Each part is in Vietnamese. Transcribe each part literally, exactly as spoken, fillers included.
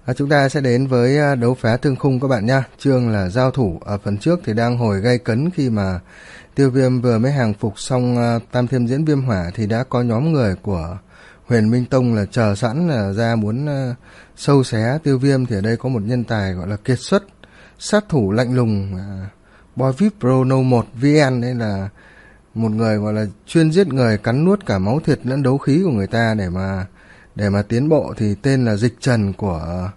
À, chúng ta sẽ đến với à, đấu phá thương khung các bạn nha. Chương là giao thủ. Ở phần trước thì đang hồi gay cấn khi mà Tiêu Viêm vừa mới hàng phục xong à, Tam Thiêm Diễn Viêm Hỏa thì đã có nhóm người của Huyền Minh Tông là chờ sẵn là ra muốn à, sâu xé Tiêu Viêm. Thì ở đây có một nhân tài gọi là kiệt xuất, sát thủ lạnh lùng, à, Boy vê i pê Pro No một vê en, đây là một người gọi là chuyên giết người, cắn nuốt cả máu thịt lẫn đấu khí của người ta để mà để mà tiến bộ. Thì tên là Dịch Trần của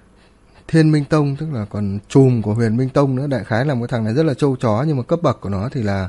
Thiên Minh Tông, tức là còn chùm của Huyền Minh Tông nữa. Đại khái là một thằng này rất là trâu chó, nhưng mà cấp bậc của nó thì là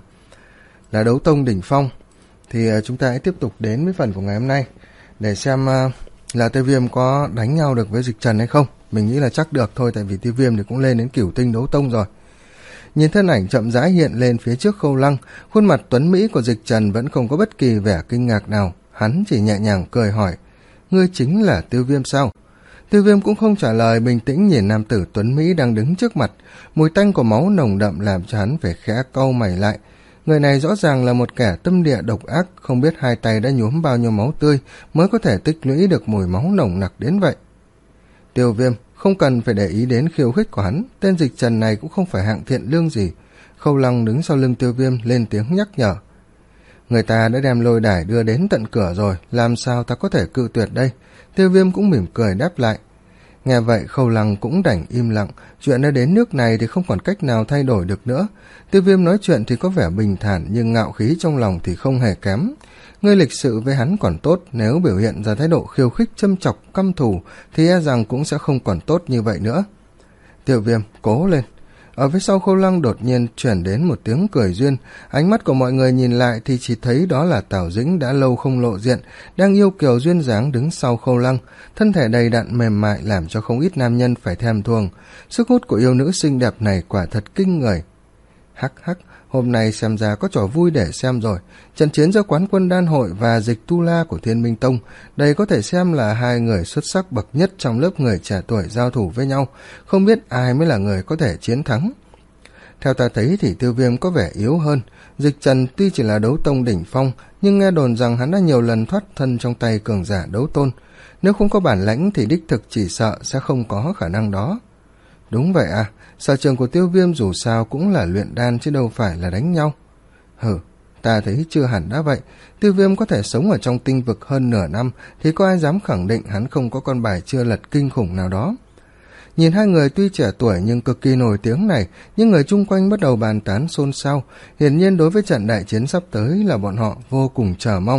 là đấu tông đỉnh phong. Thì uh, chúng ta hãy tiếp tục đến với phần của ngày hôm nay để xem uh, là Tiêu Viêm có đánh nhau được với Dịch Trần hay không. Mình nghĩ là chắc được thôi, tại vì Tiêu Viêm thì cũng lên đến cửu tinh đấu tông rồi. Nhìn thân ảnh chậm rãi hiện lên phía trước Khâu Lăng, khuôn mặt tuấn mỹ của Dịch Trần vẫn không có bất kỳ vẻ kinh ngạc nào. Hắn chỉ nhẹ nhàng cười hỏi: "Ngươi chính là Tiêu Viêm sao?" Tiêu Viêm cũng không trả lời, bình tĩnh nhìn nam tử tuấn mỹ đang đứng trước mặt. Mùi tanh của máu nồng đậm làm cho hắn phải khẽ cau mày lại. Người này rõ ràng là một kẻ tâm địa độc ác, không biết hai tay đã nhuốm bao nhiêu máu tươi mới có thể tích lũy được mùi máu nồng nặc đến vậy. Tiêu Viêm không cần phải để ý đến khiêu khích của hắn, tên Dịch Trần này cũng không phải hạng thiện lương gì. Khâu Lăng đứng sau lưng Tiêu Viêm lên tiếng nhắc nhở: "Người ta đã đem lôi đài đưa đến tận cửa rồi, làm sao ta có thể cự tuyệt đây?" Tiêu Viêm cũng mỉm cười đáp lại. Nghe vậy Khâu Lăng cũng đành im lặng, chuyện đã đến nước này thì không còn cách nào thay đổi được nữa. Tiêu Viêm nói chuyện thì có vẻ bình thản, nhưng ngạo khí trong lòng thì không hề kém. Ngươi lịch sự với hắn còn tốt, nếu biểu hiện ra thái độ khiêu khích châm chọc căm thù thì e rằng cũng sẽ không còn tốt như vậy nữa. Tiêu Viêm cố lên. Ở phía sau Khâu Lăng đột nhiên chuyển đến một tiếng cười duyên. Ánh mắt của mọi người nhìn lại thì chỉ thấy đó là Tào Dĩnh đã lâu không lộ diện, đang yêu kiều duyên dáng đứng sau Khâu Lăng. Thân thể đầy đặn mềm mại làm cho không ít nam nhân phải thèm thuồng. Sức hút của yêu nữ xinh đẹp này quả thật kinh người. Hắc hắc, hôm nay xem ra có trò vui để xem rồi. Trận chiến giữa Quán Quân Đan Hội và Dịch Tu La của Thiên Minh Tông, đây có thể xem là hai người xuất sắc bậc nhất trong lớp người trẻ tuổi giao thủ với nhau. Không biết ai mới là người có thể chiến thắng. Theo ta thấy thì Tiêu Viêm có vẻ yếu hơn. Dịch Trần tuy chỉ là đấu tông đỉnh phong, nhưng nghe đồn rằng hắn đã nhiều lần thoát thân trong tay cường giả đấu tôn. Nếu không có bản lãnh thì đích thực chỉ sợ sẽ không có khả năng đó. Đúng vậy à, sở trường của Tiêu Viêm dù sao cũng là luyện đan chứ đâu phải là đánh nhau. Hừ, ta thấy chưa hẳn đã vậy. Tiêu Viêm có thể sống ở trong tinh vực hơn nửa năm thì có ai dám khẳng định hắn không có con bài chưa lật kinh khủng nào đó. Nhìn hai người tuy trẻ tuổi nhưng cực kỳ nổi tiếng này, những người chung quanh bắt đầu bàn tán xôn xao. Hiển nhiên đối với trận đại chiến sắp tới là bọn họ vô cùng chờ mong.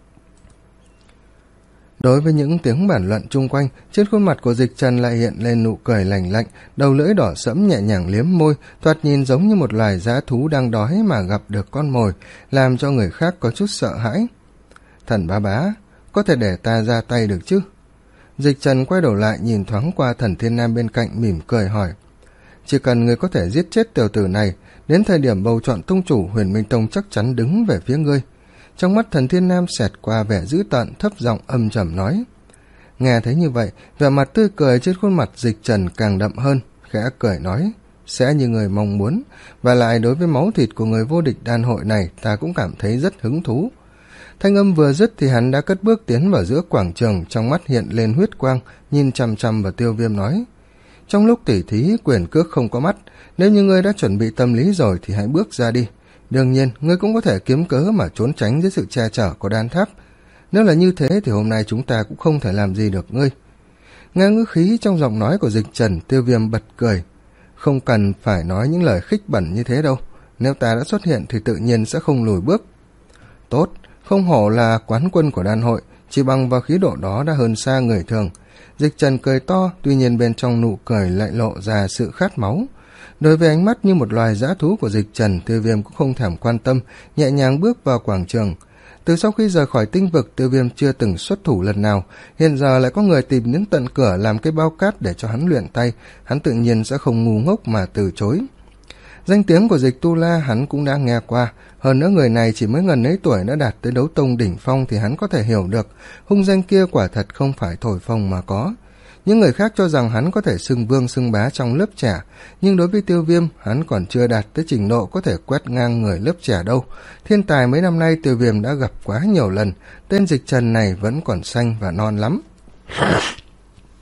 Đối với những tiếng bàn luận chung quanh, trên khuôn mặt của Dịch Trần lại hiện lên nụ cười lành lạnh, đầu lưỡi đỏ sẫm nhẹ nhàng liếm môi, thoạt nhìn giống như một loài dã thú đang đói mà gặp được con mồi, làm cho người khác có chút sợ hãi. Thần bá bá, có thể để ta ra tay được chứ? Dịch Trần quay đầu lại nhìn thoáng qua Thần Thiên Nam bên cạnh, mỉm cười hỏi: "Chỉ cần người có thể giết chết tiểu tử này, đến thời điểm bầu chọn tông chủ Huyền Minh Tông chắc chắn đứng về phía ngươi." Trong mắt Thần Thiên Nam xẹt qua vẻ dữ tợn, thấp giọng âm trầm nói. Nghe thấy như vậy, vẻ mặt tươi cười trên khuôn mặt Dịch Trần càng đậm hơn, khẽ cười nói: "Sẽ như người mong muốn, và lại đối với máu thịt của người vô địch đan hội này ta cũng cảm thấy rất hứng thú." Thanh âm vừa dứt thì hắn đã cất bước tiến vào giữa quảng trường, trong mắt hiện lên huyết quang, nhìn chằm chằm vào Tiêu Viêm nói: "Trong lúc tỉ thí quyền cước không có mắt, nếu như ngươi đã chuẩn bị tâm lý rồi thì hãy bước ra đi. Đương nhiên, ngươi cũng có thể kiếm cớ mà trốn tránh dưới sự che chở của đan tháp. Nếu là như thế thì hôm nay chúng ta cũng không thể làm gì được ngươi." Nghe ngữ khí trong giọng nói của Dịch Trần, Tiêu Viêm bật cười. "Không cần phải nói những lời khích bẩn như thế đâu. Nếu ta đã xuất hiện thì tự nhiên sẽ không lùi bước." "Tốt, không hổ là quán quân của đan hội, chỉ bằng vào khí độ đó đã hơn xa người thường." Dịch Trần cười to, tuy nhiên bên trong nụ cười lại lộ ra sự khát máu. Đối với ánh mắt như một loài dã thú của Dịch Trần, Tiêu Viêm cũng không thèm quan tâm, nhẹ nhàng bước vào quảng trường. Từ sau khi rời khỏi tinh vực, Tiêu Viêm chưa từng xuất thủ lần nào, hiện giờ lại có người tìm đến tận cửa làm cái bao cát để cho hắn luyện tay, hắn tự nhiên sẽ không ngu ngốc mà từ chối. Danh tiếng của Dịch Tu La hắn cũng đã nghe qua, hơn nữa người này chỉ mới ngần ấy tuổi đã đạt tới đấu tông đỉnh phong thì hắn có thể hiểu được, hung danh kia quả thật không phải thổi phồng mà có. Những người khác cho rằng hắn có thể xưng vương xưng bá trong lớp trẻ, nhưng đối với Tiêu Viêm, hắn còn chưa đạt tới trình độ có thể quét ngang người lớp trẻ đâu. Thiên tài mấy năm nay Tiêu Viêm đã gặp quá nhiều lần, tên Dịch Trần này vẫn còn xanh và non lắm.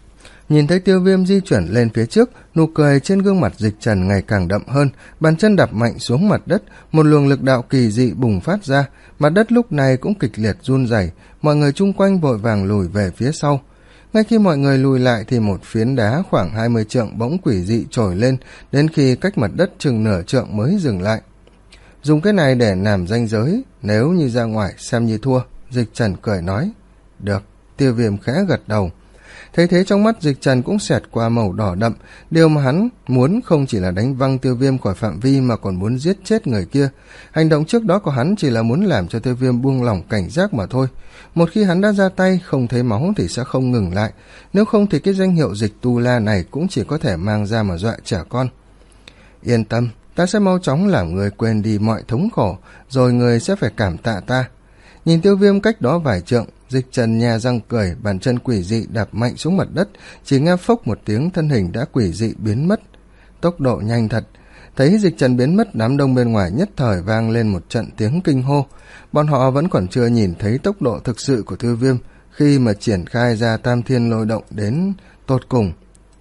Nhìn thấy Tiêu Viêm di chuyển lên phía trước, nụ cười trên gương mặt Dịch Trần ngày càng đậm hơn, bàn chân đạp mạnh xuống mặt đất, một luồng lực đạo kỳ dị bùng phát ra, mặt đất lúc này cũng kịch liệt run rẩy, mọi người chung quanh vội vàng lùi về phía sau. Ngay khi mọi người lùi lại thì một phiến đá khoảng hai mươi trượng bỗng quỷ dị trồi lên, đến khi cách mặt đất chừng nửa trượng mới dừng lại. Dùng cái này để làm ranh giới, nếu như ra ngoài xem như thua, Dịch Trần cười nói. Được, Tiêu Viêm khẽ gật đầu. Thấy thế trong mắt Dịch Trần cũng xẹt qua màu đỏ đậm, điều mà hắn muốn không chỉ là đánh văng Tiêu Viêm khỏi phạm vi mà còn muốn giết chết người kia. Hành động trước đó của hắn chỉ là muốn làm cho Tiêu Viêm buông lỏng cảnh giác mà thôi. Một khi hắn đã ra tay không thấy máu thì sẽ không ngừng lại, nếu không thì cái danh hiệu Dịch Tu La này cũng chỉ có thể mang ra mà dọa trẻ con. Yên tâm, ta sẽ mau chóng làm người quên đi mọi thống khổ, rồi người sẽ phải cảm tạ ta. Nhìn Tiêu Viêm cách đó vài trượng, Dịch Trần nhe răng cười, bàn chân quỷ dị đạp mạnh xuống mặt đất, chỉ nghe phốc một tiếng, thân hình đã quỷ dị biến mất. Tốc độ nhanh thật. Thấy Dịch Trần biến mất, đám đông bên ngoài nhất thời vang lên một trận tiếng kinh hô. Bọn họ vẫn còn chưa nhìn thấy tốc độ thực sự của Tiêu Viêm khi mà triển khai ra Tam Thiên Lôi Động đến tột cùng.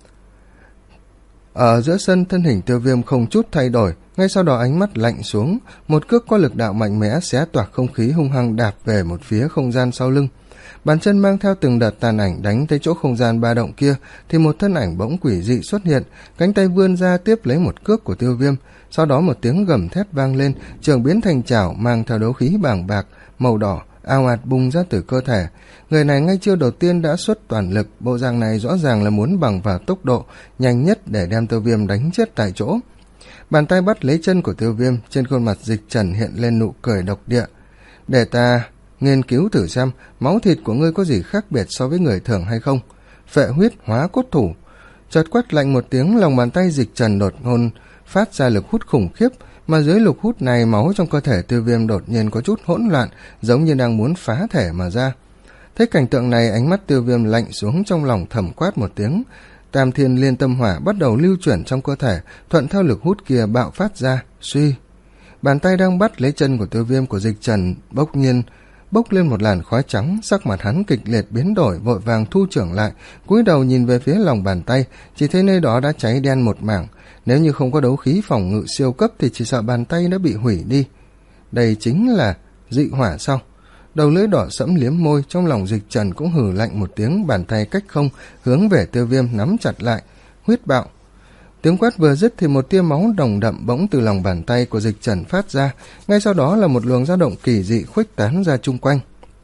Ở giữa sân, thân hình Tiêu Viêm không chút thay đổi, ngay sau đó ánh mắt lạnh xuống, một cước có lực đạo mạnh mẽ xé toạc không khí hung hăng đạp về một phía không gian sau lưng. Bàn chân mang theo từng đợt tàn ảnh đánh tới chỗ không gian ba động kia, thì một thân ảnh bỗng quỷ dị xuất hiện, cánh tay vươn ra tiếp lấy một cước của Tiêu Viêm, sau đó một tiếng gầm thét vang lên, trường biến thành chảo mang theo đấu khí bàng bạc màu đỏ ào ạt bung ra từ cơ thể. Người này ngay chiêu đầu tiên đã xuất toàn lực, bộ dạng này rõ ràng là muốn bằng vào tốc độ nhanh nhất để đem Tiêu Viêm đánh chết tại chỗ. Bàn tay bắt lấy chân của Tiêu Viêm, trên khuôn mặt Dịch Trần hiện lên nụ cười độc địa. Để ta nghiên cứu thử xem máu thịt của ngươi có gì khác biệt so với người thường hay không. Phệ huyết hóa cốt thủ. Chợt quát lạnh một tiếng, lòng bàn tay Dịch Trần đột ngột phát ra lực hút khủng khiếp, mà dưới lực hút này máu trong cơ thể Tiêu Viêm đột nhiên có chút hỗn loạn, giống như đang muốn phá thể mà ra. Thấy cảnh tượng này, ánh mắt Tiêu Viêm lạnh xuống, trong lòng thầm quát một tiếng. Tam Thiên Liên Tâm Hỏa bắt đầu lưu chuyển trong cơ thể, thuận theo lực hút kia bạo phát ra. Suy, bàn tay đang bắt lấy chân của Tiêu Viêm của Dịch Trần bỗng nhiên bốc lên một làn khói trắng, sắc mặt hắn kịch liệt biến đổi, vội vàng thu trưởng lại, cúi đầu nhìn về phía lòng bàn tay, chỉ thấy nơi đó đã cháy đen một mảng. Nếu như không có đấu khí phòng ngự siêu cấp thì chỉ sợ bàn tay đã bị hủy đi. Đây chính là dị hỏa sao? Đầu lưỡi đỏ sẫm liếm môi, trong lòng Dịch Trần cũng hừ lạnh một tiếng, bàn tay cách không hướng về Tiêu Viêm nắm chặt lại. Huyết bạo. Tiếng quát vừa dứt thì một tia máu đồng đậm bỗng từ lòng bàn tay của Dịch Trần phát ra, ngay sau đó là một luồng dao động kỳ dị khuếch tán ra chung quanh.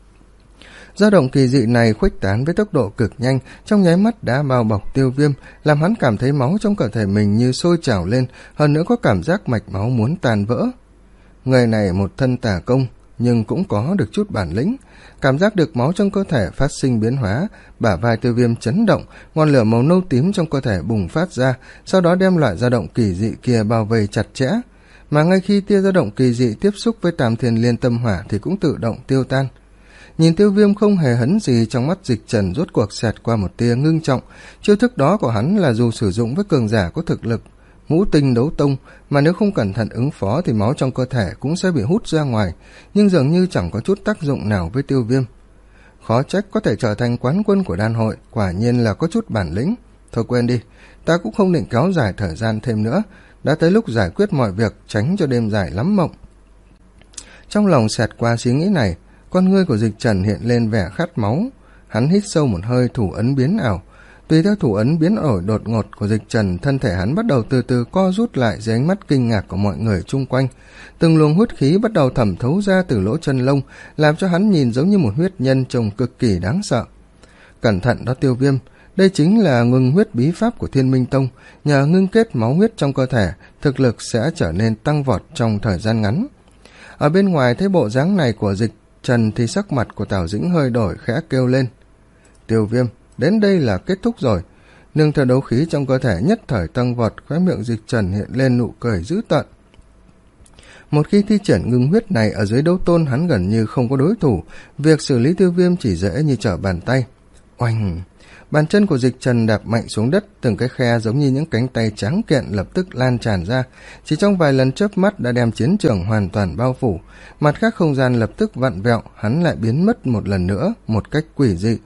Dao động kỳ dị này khuếch tán với tốc độ cực nhanh, trong nháy mắt đã bao bọc Tiêu Viêm, làm hắn cảm thấy máu trong cơ thể mình như sôi trào lên, hơn nữa có cảm giác mạch máu muốn tan vỡ. Người này một thân tà công, nhưng cũng có được chút bản lĩnh. Cảm giác được máu trong cơ thể phát sinh biến hóa, bả vai Tiêu Viêm chấn động, ngọn lửa màu nâu tím trong cơ thể bùng phát ra, sau đó đem loại dao động kỳ dị kia bao vây chặt chẽ. Mà ngay khi tia dao động kỳ dị tiếp xúc với Tam Thiên Liên Tâm Hỏa thì cũng tự động tiêu tan. Nhìn Tiêu Viêm không hề hấn gì, trong mắt Dịch Trần rốt cuộc xẹt qua một tia ngưng trọng. Chiêu thức đó của hắn là dù sử dụng với cường giả có thực lực ngũ tinh đấu tông, mà nếu không cẩn thận ứng phó thì máu trong cơ thể cũng sẽ bị hút ra ngoài, nhưng dường như chẳng có chút tác dụng nào với Tiêu Viêm. Khó trách có thể trở thành quán quân của đan hội, quả nhiên là có chút bản lĩnh. Thôi quên đi, ta cũng không định kéo dài thời gian thêm nữa, đã tới lúc giải quyết mọi việc, tránh cho đêm dài lắm mộng. Trong lòng xẹt qua suy nghĩ này, con ngươi của Dịch Trần hiện lên vẻ khát máu. Hắn hít sâu một hơi, thủ ấn biến ảo. Tùy theo thủ ấn biến đổi đột ngột của Dịch Trần, thân thể hắn bắt đầu từ từ co rút lại dưới ánh mắt kinh ngạc của mọi người chung quanh. Từng luồng huyết khí bắt đầu thẩm thấu ra từ lỗ chân lông, làm cho hắn nhìn giống như một huyết nhân trông cực kỳ đáng sợ. Cẩn thận đó Tiêu Viêm, đây chính là ngưng huyết bí pháp của Thiên Minh Tông, nhờ ngưng kết máu huyết trong cơ thể, thực lực sẽ trở nên tăng vọt trong thời gian ngắn. Ở bên ngoài thấy bộ dáng này của Dịch Trần thì sắc mặt của Tào Dĩnh hơi đổi, khẽ kêu lên. Tiêu Viêm, đến đây là kết thúc rồi. Nương theo đấu khí trong cơ thể nhất thời tăng vọt, khóe miệng Dịch Trần hiện lên nụ cười dữ tợn. Một khi thi triển ngưng huyết này ở dưới đấu tôn, hắn gần như không có đối thủ, việc xử lý Tiêu Viêm chỉ dễ như trở bàn tay. Oanh! Bàn chân của Dịch Trần đạp mạnh xuống đất, từng cái khe giống như những cánh tay trắng kiện lập tức lan tràn ra, chỉ trong vài lần chớp mắt đã đem chiến trường hoàn toàn bao phủ. Mặt khác không gian lập tức vặn vẹo, hắn lại biến mất một lần nữa, một cách quỷ dị.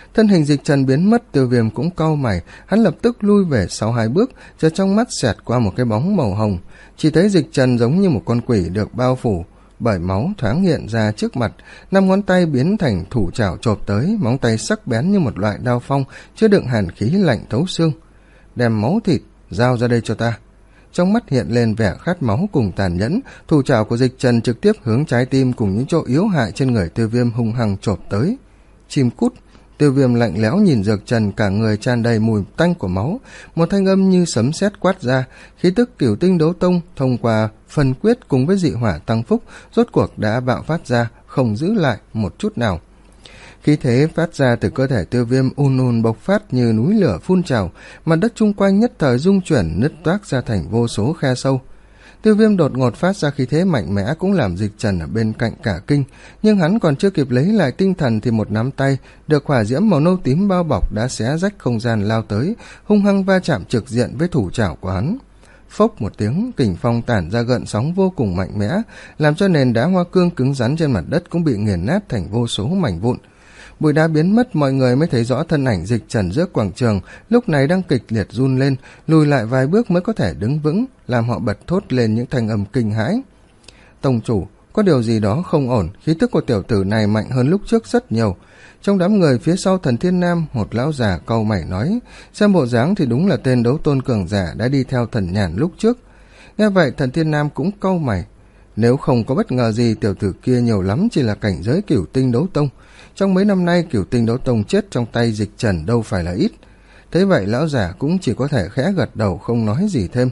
Thân hình Dịch Trần biến mất, Tiêu Viêm cũng cau mày, hắn lập tức lui về sau hai bước, chợt trong mắt xẹt qua một cái bóng màu hồng, chỉ thấy Dịch Trần giống như một con quỷ được bao phủ bởi máu thoáng hiện ra trước mặt, năm ngón tay biến thành thủ chảo chộp tới, móng tay sắc bén như một loại đao phong chứa đựng hàn khí lạnh thấu xương. Đem máu thịt giao ra đây cho ta. Trong mắt hiện lên vẻ khát máu cùng tàn nhẫn, thủ chảo của Dịch Trần trực tiếp hướng trái tim cùng những chỗ yếu hại trên người Tiêu Viêm hung hăng chộp tới. Chim cút. Tiêu Viêm lạnh lẽo nhìn Dược Trần, cả người tràn đầy mùi tanh của máu, một thanh âm như sấm sét quát ra, khí tức Cửu Tinh Đấu Tông thông qua phần quyết cùng với dị hỏa tăng phúc rốt cuộc đã bạo phát ra, không giữ lại một chút nào. Khí thế phát ra từ cơ thể Tiêu Viêm ùn ùn bộc phát như núi lửa phun trào, mặt đất chung quanh nhất thời rung chuyển nứt toác ra thành vô số khe sâu. Tiêu Viêm đột ngột phát ra khí thế mạnh mẽ cũng làm Dịch Trần ở bên cạnh cả kinh, nhưng hắn còn chưa kịp lấy lại tinh thần thì một nắm tay được hỏa diễm màu nâu tím bao bọc đã xé rách không gian lao tới, hung hăng va chạm trực diện với thủ chảo của hắn. Phốc một tiếng, kình phong tản ra gợn sóng vô cùng mạnh mẽ, làm cho nền đá hoa cương cứng rắn trên mặt đất cũng bị nghiền nát thành vô số mảnh vụn. Bụi đá biến mất, mọi người mới thấy rõ thân ảnh Dịch Trần giữa quảng trường lúc này đang kịch liệt run lên, lùi lại vài bước mới có thể đứng vững, làm họ bật thốt lên những thanh âm kinh hãi. Tông chủ, có điều gì đó không ổn, khí tức của tiểu tử này mạnh hơn lúc trước rất nhiều. Trong đám người phía sau Thần Thiên Nam, một lão già cau mày nói, xem bộ dáng thì đúng là tên đấu tôn cường giả đã đi theo Thần Nhàn lúc trước. Nghe vậy Thần Thiên Nam cũng cau mày, nếu không có bất ngờ gì, tiểu tử kia nhiều lắm chỉ là cảnh giới Cửu Tinh Đấu Tông. Trong mấy năm nay Cửu Tinh Đấu Tông chết trong tay Dịch Trần đâu phải là ít. Thế vậy lão giả cũng chỉ có thể khẽ gật đầu không nói gì thêm.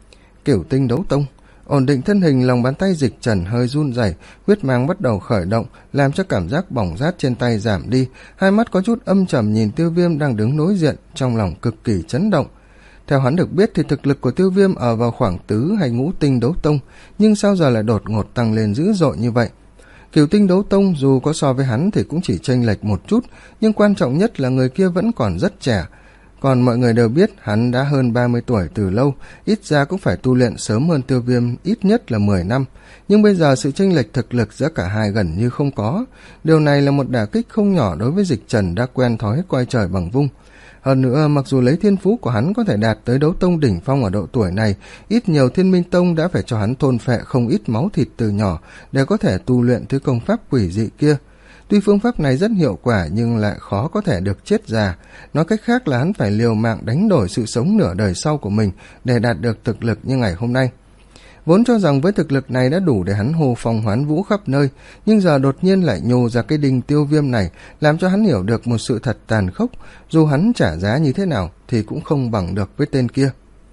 Cửu Tinh Đấu Tông. Ổn định thân hình, lòng bàn tay Dịch Trần hơi run rẩy, huyết mang bắt đầu khởi động, làm cho cảm giác bỏng rát trên tay giảm đi, hai mắt có chút âm trầm nhìn Tiêu Viêm đang đứng đối diện, trong lòng cực kỳ chấn động. Theo hắn được biết thì thực lực của Tiêu Viêm ở vào khoảng tứ hay ngũ tinh đấu tông, nhưng sao giờ lại đột ngột tăng lên dữ dội như vậy? Cửu tinh đấu tông dù có so với hắn thì cũng chỉ chênh lệch một chút, nhưng quan trọng nhất là người kia vẫn còn rất trẻ. Còn mọi người đều biết hắn đã hơn ba mươi tuổi từ lâu, ít ra cũng phải tu luyện sớm hơn Tiêu Viêm ít nhất là mười năm. Nhưng bây giờ sự chênh lệch thực lực giữa cả hai gần như không có. Điều này là một đả kích không nhỏ đối với Dịch Trần đã quen thói coi trời bằng vung. Hơn nữa, mặc dù lấy thiên phú của hắn có thể đạt tới đấu tông đỉnh phong ở độ tuổi này, ít nhiều Thiên Minh Tông đã phải cho hắn thôn phệ không ít máu thịt từ nhỏ để có thể tu luyện thứ công pháp quỷ dị kia. Tuy phương pháp này rất hiệu quả nhưng lại khó có thể được chết già. Nói cách khác là hắn phải liều mạng đánh đổi sự sống nửa đời sau của mình để đạt được thực lực như ngày hôm nay. Vốn cho rằng với thực lực này đã đủ để hắn hô phong hoán vũ khắp nơi, nhưng giờ đột nhiên lại nhô ra cái đinh Tiêu Viêm này, làm cho hắn hiểu được một sự thật tàn khốc, dù hắn trả giá như thế nào thì cũng không bằng được với tên kia.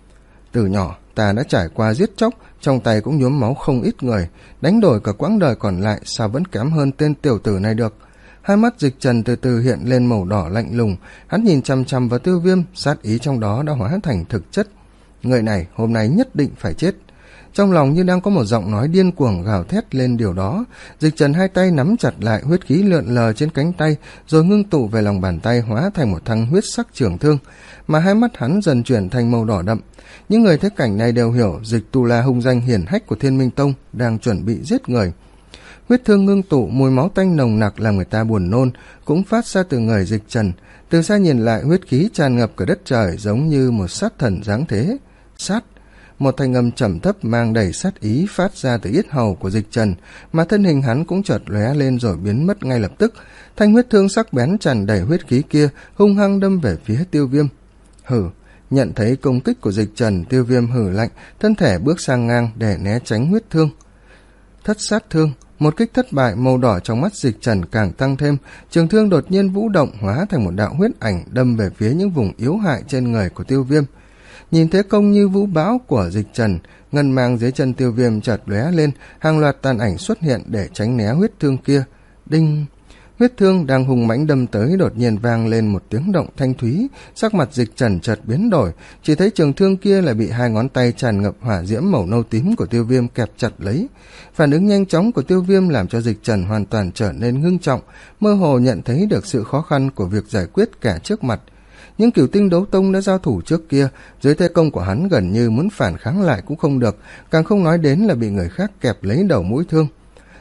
Từ nhỏ ta đã trải qua giết chóc, trong tay cũng nhuốm máu không ít người, đánh đổi cả quãng đời còn lại sao vẫn kém hơn tên tiểu tử này được. Hai mắt Dịch Trần từ từ hiện lên màu đỏ lạnh lùng, hắn nhìn chằm chằm vào Tiêu Viêm, sát ý trong đó đã hóa thành thực chất. Người này hôm nay nhất định phải chết. Trong lòng như đang có một giọng nói điên cuồng gào thét lên điều đó. Dịch Trần hai tay nắm chặt lại, huyết khí lượn lờ trên cánh tay rồi ngưng tụ về lòng bàn tay, hóa thành một thanh huyết sắc trường thương, mà hai mắt hắn dần chuyển thành màu đỏ đậm. Những người thấy cảnh này đều hiểu Dịch Tu La hung danh hiển hách của Thiên Minh Tông đang chuẩn bị giết người. Huyết thương ngưng tụ, mùi máu tanh nồng nặc làm người ta buồn nôn cũng phát ra từ người Dịch Trần. Từ xa nhìn lại, huyết khí tràn ngập cả đất trời, giống như một sát thần giáng thế. Sát. Một thanh âm trầm thấp mang đầy sát ý phát ra từ yết hầu của Dịch Trần, mà thân hình hắn cũng chợt lóe lên rồi biến mất ngay lập tức. Thanh huyết thương sắc bén tràn đầy huyết khí kia hung hăng đâm về phía Tiêu Viêm. Hừ. Nhận thấy công kích của Dịch Trần, Tiêu Viêm hừ lạnh, thân thể bước sang ngang để né tránh huyết thương. Thất sát thương. Một kích thất bại, màu đỏ trong mắt Dịch Trần càng tăng thêm, trường thương đột nhiên vũ động hóa thành một đạo huyết ảnh đâm về phía những vùng yếu hại trên người của Tiêu Viêm. Nhìn thế công như vũ bão của Dịch Trần, ngân mang dưới chân Tiêu Viêm chợt lóe lên, hàng loạt tàn ảnh xuất hiện để tránh né huyết thương kia. Đinh! Huyết thương đang hùng mãnh đâm tới đột nhiên vang lên một tiếng động thanh thúy, sắc mặt Dịch Trần chợt biến đổi, chỉ thấy trường thương kia lại bị hai ngón tay tràn ngập hỏa diễm màu nâu tím của Tiêu Viêm kẹp chặt lấy. Phản ứng nhanh chóng của Tiêu Viêm làm cho Dịch Trần hoàn toàn trở nên ngưng trọng, mơ hồ nhận thấy được sự khó khăn của việc giải quyết cả trước mặt. Những Cửu Tinh Đấu Tông đã giao thủ trước kia, dưới thế công của hắn gần như muốn phản kháng lại cũng không được, càng không nói đến là bị người khác kẹp lấy đầu mũi thương.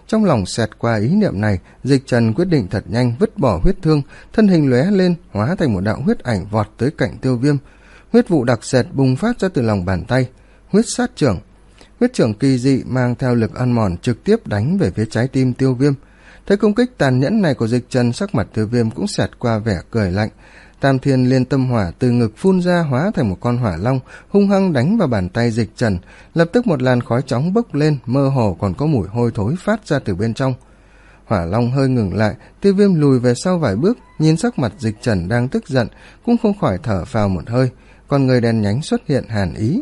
Trong lòng xẹt qua ý niệm này, Dịch Trần quyết định thật nhanh vứt bỏ huyết thương, thân hình lóe lên hóa thành một đạo huyết ảnh vọt tới cạnh Tiêu Viêm. Huyết vụ đặc sệt bùng phát ra từ lòng bàn tay. Huyết sát trưởng. Huyết trưởng kỳ dị mang theo lực ăn mòn trực tiếp đánh về phía trái tim Tiêu Viêm. Thấy công kích tàn nhẫn này của Dịch Trần, sắc mặt Tiêu Viêm cũng xẹt qua vẻ cười lạnh. Tam Thiên Liên Tâm Hỏa từ ngực phun ra hóa thành một con hỏa long, hung hăng đánh vào bàn tay Dịch Trần. Lập tức một làn khói chóng bốc lên, mơ hồ còn có mùi hôi thối phát ra từ bên trong. Hỏa long hơi ngừng lại, Tiêu Viêm lùi về sau vài bước, nhìn sắc mặt Dịch Trần đang tức giận, cũng không khỏi thở phào một hơi. Con người đen nhánh xuất hiện hàn ý.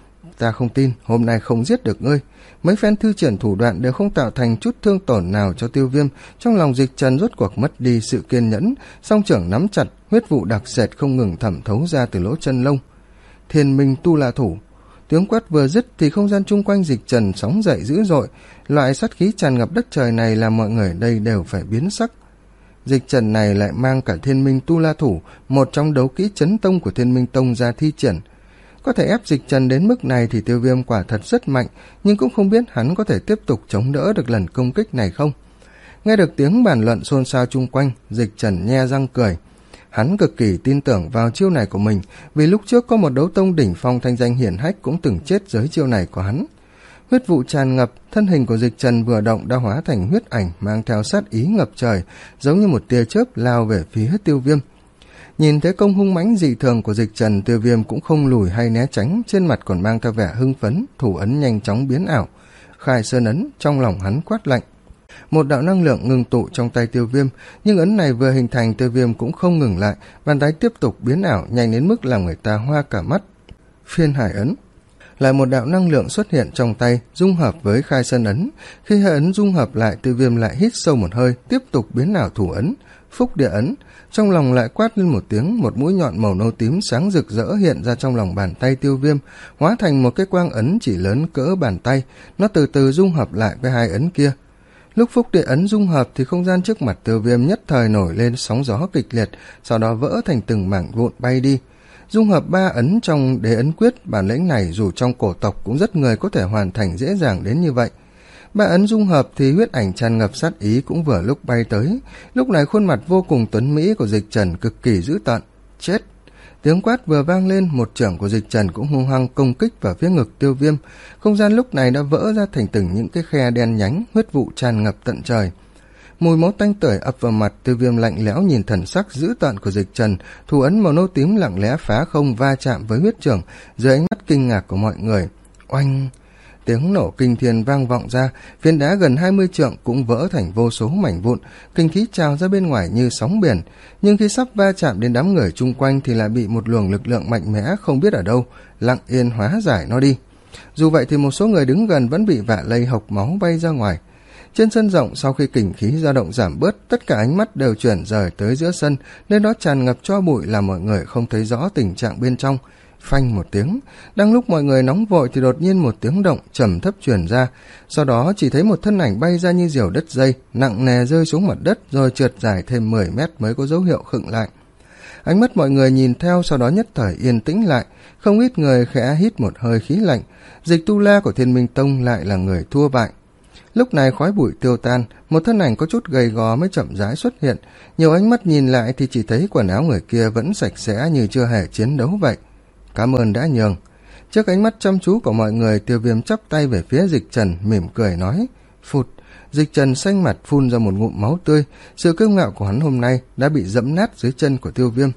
Ta không tin, hôm nay không giết được ngươi. Mấy phen thư triển thủ đoạn đều không tạo thành chút thương tổn nào cho Tiêu Viêm. Trong lòng Dịch Trần rốt cuộc mất đi sự kiên nhẫn, song trưởng nắm chặt, huyết vụ đặc sệt không ngừng thẩm thấu ra từ lỗ chân lông. Thiên Minh Tu La Thủ. Tiếng quát vừa dứt thì không gian chung quanh Dịch Trần sóng dậy dữ dội. Loại sát khí tràn ngập đất trời này làm mọi người đây đều phải biến sắc. Dịch Trần này lại mang cả Thiên Minh Tu La Thủ, một trong đấu kỹ chấn tông của Thiên Minh Tông ra thi triển. Có thể ép Dịch Trần đến mức này thì Tiêu Viêm quả thật rất mạnh, nhưng cũng không biết hắn có thể tiếp tục chống đỡ được lần công kích này không. Nghe được tiếng bàn luận xôn xao chung quanh, Dịch Trần nhe răng cười. Hắn cực kỳ tin tưởng vào chiêu này của mình, vì lúc trước có một đấu tông đỉnh phong thanh danh hiển hách cũng từng chết dưới chiêu này của hắn. Huyết vụ tràn ngập, thân hình của Dịch Trần vừa động đã hóa thành huyết ảnh mang theo sát ý ngập trời, giống như một tia chớp lao về phía Tiêu Viêm. Nhìn thấy công hung mãnh dị thường của Dịch Trần, Tiêu Viêm cũng không lùi hay né tránh, trên mặt còn mang theo vẻ hưng phấn, thủ ấn nhanh chóng biến ảo. Khai Sơn ấn, trong lòng hắn quát lạnh. Một đạo năng lượng ngừng tụ trong tay Tiêu Viêm, nhưng ấn này vừa hình thành, Tiêu Viêm cũng không ngừng lại, bàn tay tiếp tục biến ảo nhanh đến mức làm người ta hoa cả mắt. Phiên Hải ấn. Lại một đạo năng lượng xuất hiện trong tay, dung hợp với Khai Sơn ấn. Khi hai ấn dung hợp lại, Tiêu Viêm lại hít sâu một hơi, tiếp tục biến ảo thủ ấn, Phúc Địa ấn. Trong lòng lại quát lên một tiếng, một mũi nhọn màu nâu tím sáng rực rỡ hiện ra trong lòng bàn tay Tiêu Viêm, hóa thành một cái quang ấn chỉ lớn cỡ bàn tay, nó từ từ dung hợp lại với hai ấn kia. Lúc Phúc Địa ấn dung hợp thì không gian trước mặt Tiêu Viêm nhất thời nổi lên sóng gió kịch liệt, sau đó vỡ thành từng mảng vụn bay đi. Dung hợp ba ấn trong Đế ấn quyết, bản lĩnh này dù trong cổ tộc cũng rất người có thể hoàn thành dễ dàng đến như vậy. Ba ấn dung hợp thì huyết ảnh tràn ngập sát ý cũng vừa lúc bay tới. Lúc này khuôn mặt vô cùng tuấn mỹ của Dịch Trần cực kỳ dữ tợn. Chết! Tiếng quát vừa vang lên, một chưởng của Dịch Trần cũng hung hăng công kích vào phía ngực Tiêu Viêm. Không gian lúc này đã vỡ ra thành từng những cái khe đen nhánh, huyết vụ tràn ngập tận trời. Mùi máu tanh tưởi ập vào mặt, Tiêu Viêm lạnh lẽo nhìn thần sắc dữ tợn của Dịch Trần, thủ ấn màu nâu tím lặng lẽ phá không va chạm với huyết chưởng dưới ánh mắt kinh ngạc của mọi người. Oanh! Tiếng nổ kinh thiên vang vọng ra, phiến đá gần hai mươi trượng cũng vỡ thành vô số mảnh vụn, kinh khí trào ra bên ngoài như sóng biển, nhưng khi sắp va chạm đến đám người chung quanh thì lại bị một luồng lực lượng mạnh mẽ không biết ở đâu lặng yên hóa giải nó đi. Dù vậy thì một số người đứng gần vẫn bị vạ lây hộc máu bay ra ngoài. Trên sân rộng, sau khi kình khí dao động giảm bớt, tất cả ánh mắt đều chuyển rời tới giữa sân, nơi đó tràn ngập tro bụi làm mọi người không thấy rõ tình trạng bên trong. Phanh một tiếng, đang lúc mọi người nóng vội thì đột nhiên một tiếng động trầm thấp truyền ra, sau đó chỉ thấy một thân ảnh bay ra như diều đứt dây, nặng nề rơi xuống mặt đất rồi trượt dài thêm mười mét mới có dấu hiệu khựng lại. Ánh mắt mọi người nhìn theo, sau đó nhất thời yên tĩnh lại, không ít người khẽ hít một hơi khí lạnh. Dịch Tu La của Thiên Minh Tông lại là người thua bại. Lúc này khói bụi tiêu tan, một thân ảnh có chút gầy gò mới chậm rãi xuất hiện. Nhiều ánh mắt nhìn lại thì chỉ thấy quần áo người kia vẫn sạch sẽ như chưa hề chiến đấu vậy. Cảm ơn đã nhường. Trước ánh mắt chăm chú của mọi người, Tiêu Viêm chắp tay về phía Dịch Trần, mỉm cười nói. Phụt! Dịch Trần xanh mặt phun ra một ngụm máu tươi, sự kiêu ngạo của hắn hôm nay đã bị dẫm nát dưới chân của Tiêu Viêm.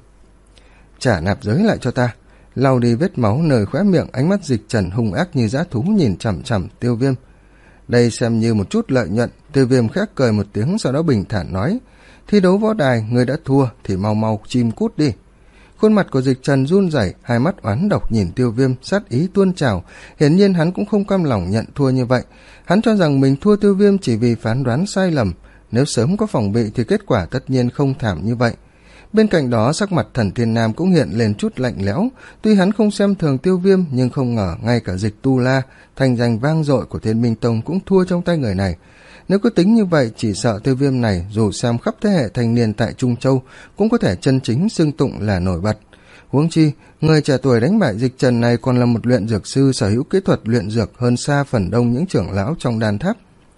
Trả nạp giới lại cho ta. Lau đi vết máu nơi khóe miệng, ánh mắt Dịch Trần hung ác như dã thú nhìn chằm chằm Tiêu Viêm. Đây xem như một chút lợi nhuận. Tiêu Viêm khẽ cười một tiếng, sau đó bình thản nói. Thi đấu võ đài, người đã thua thì mau mau chim cút đi. Khuôn mặt của Dịch Trần run rẩy, hai mắt oán độc nhìn Tiêu Viêm, sát ý tuôn trào. Hiển nhiên hắn cũng không cam lòng nhận thua như vậy. Hắn cho rằng mình thua Tiêu Viêm chỉ vì phán đoán sai lầm. Nếu sớm có phòng bị thì kết quả tất nhiên không thảm như vậy. Bên cạnh đó, sắc mặt Thần Thiên Nam cũng hiện lên chút lạnh lẽo. Tuy hắn không xem thường Tiêu Viêm, nhưng không ngờ ngay cả Dịch Tu La, thành danh vang dội của Thiên Minh Tông cũng thua trong tay người này. Nếu cứ tính như vậy, chỉ sợ Tiêu Viêm này dù xem khắp thế hệ thanh niên tại Trung Châu cũng có thể chân chính xưng tụng là nổi bật. Huống chi, người trẻ tuổi đánh bại Dịch Trần này còn là một luyện dược sư sở hữu kỹ thuật luyện dược hơn xa phần đông những trưởng lão trong đan tháp.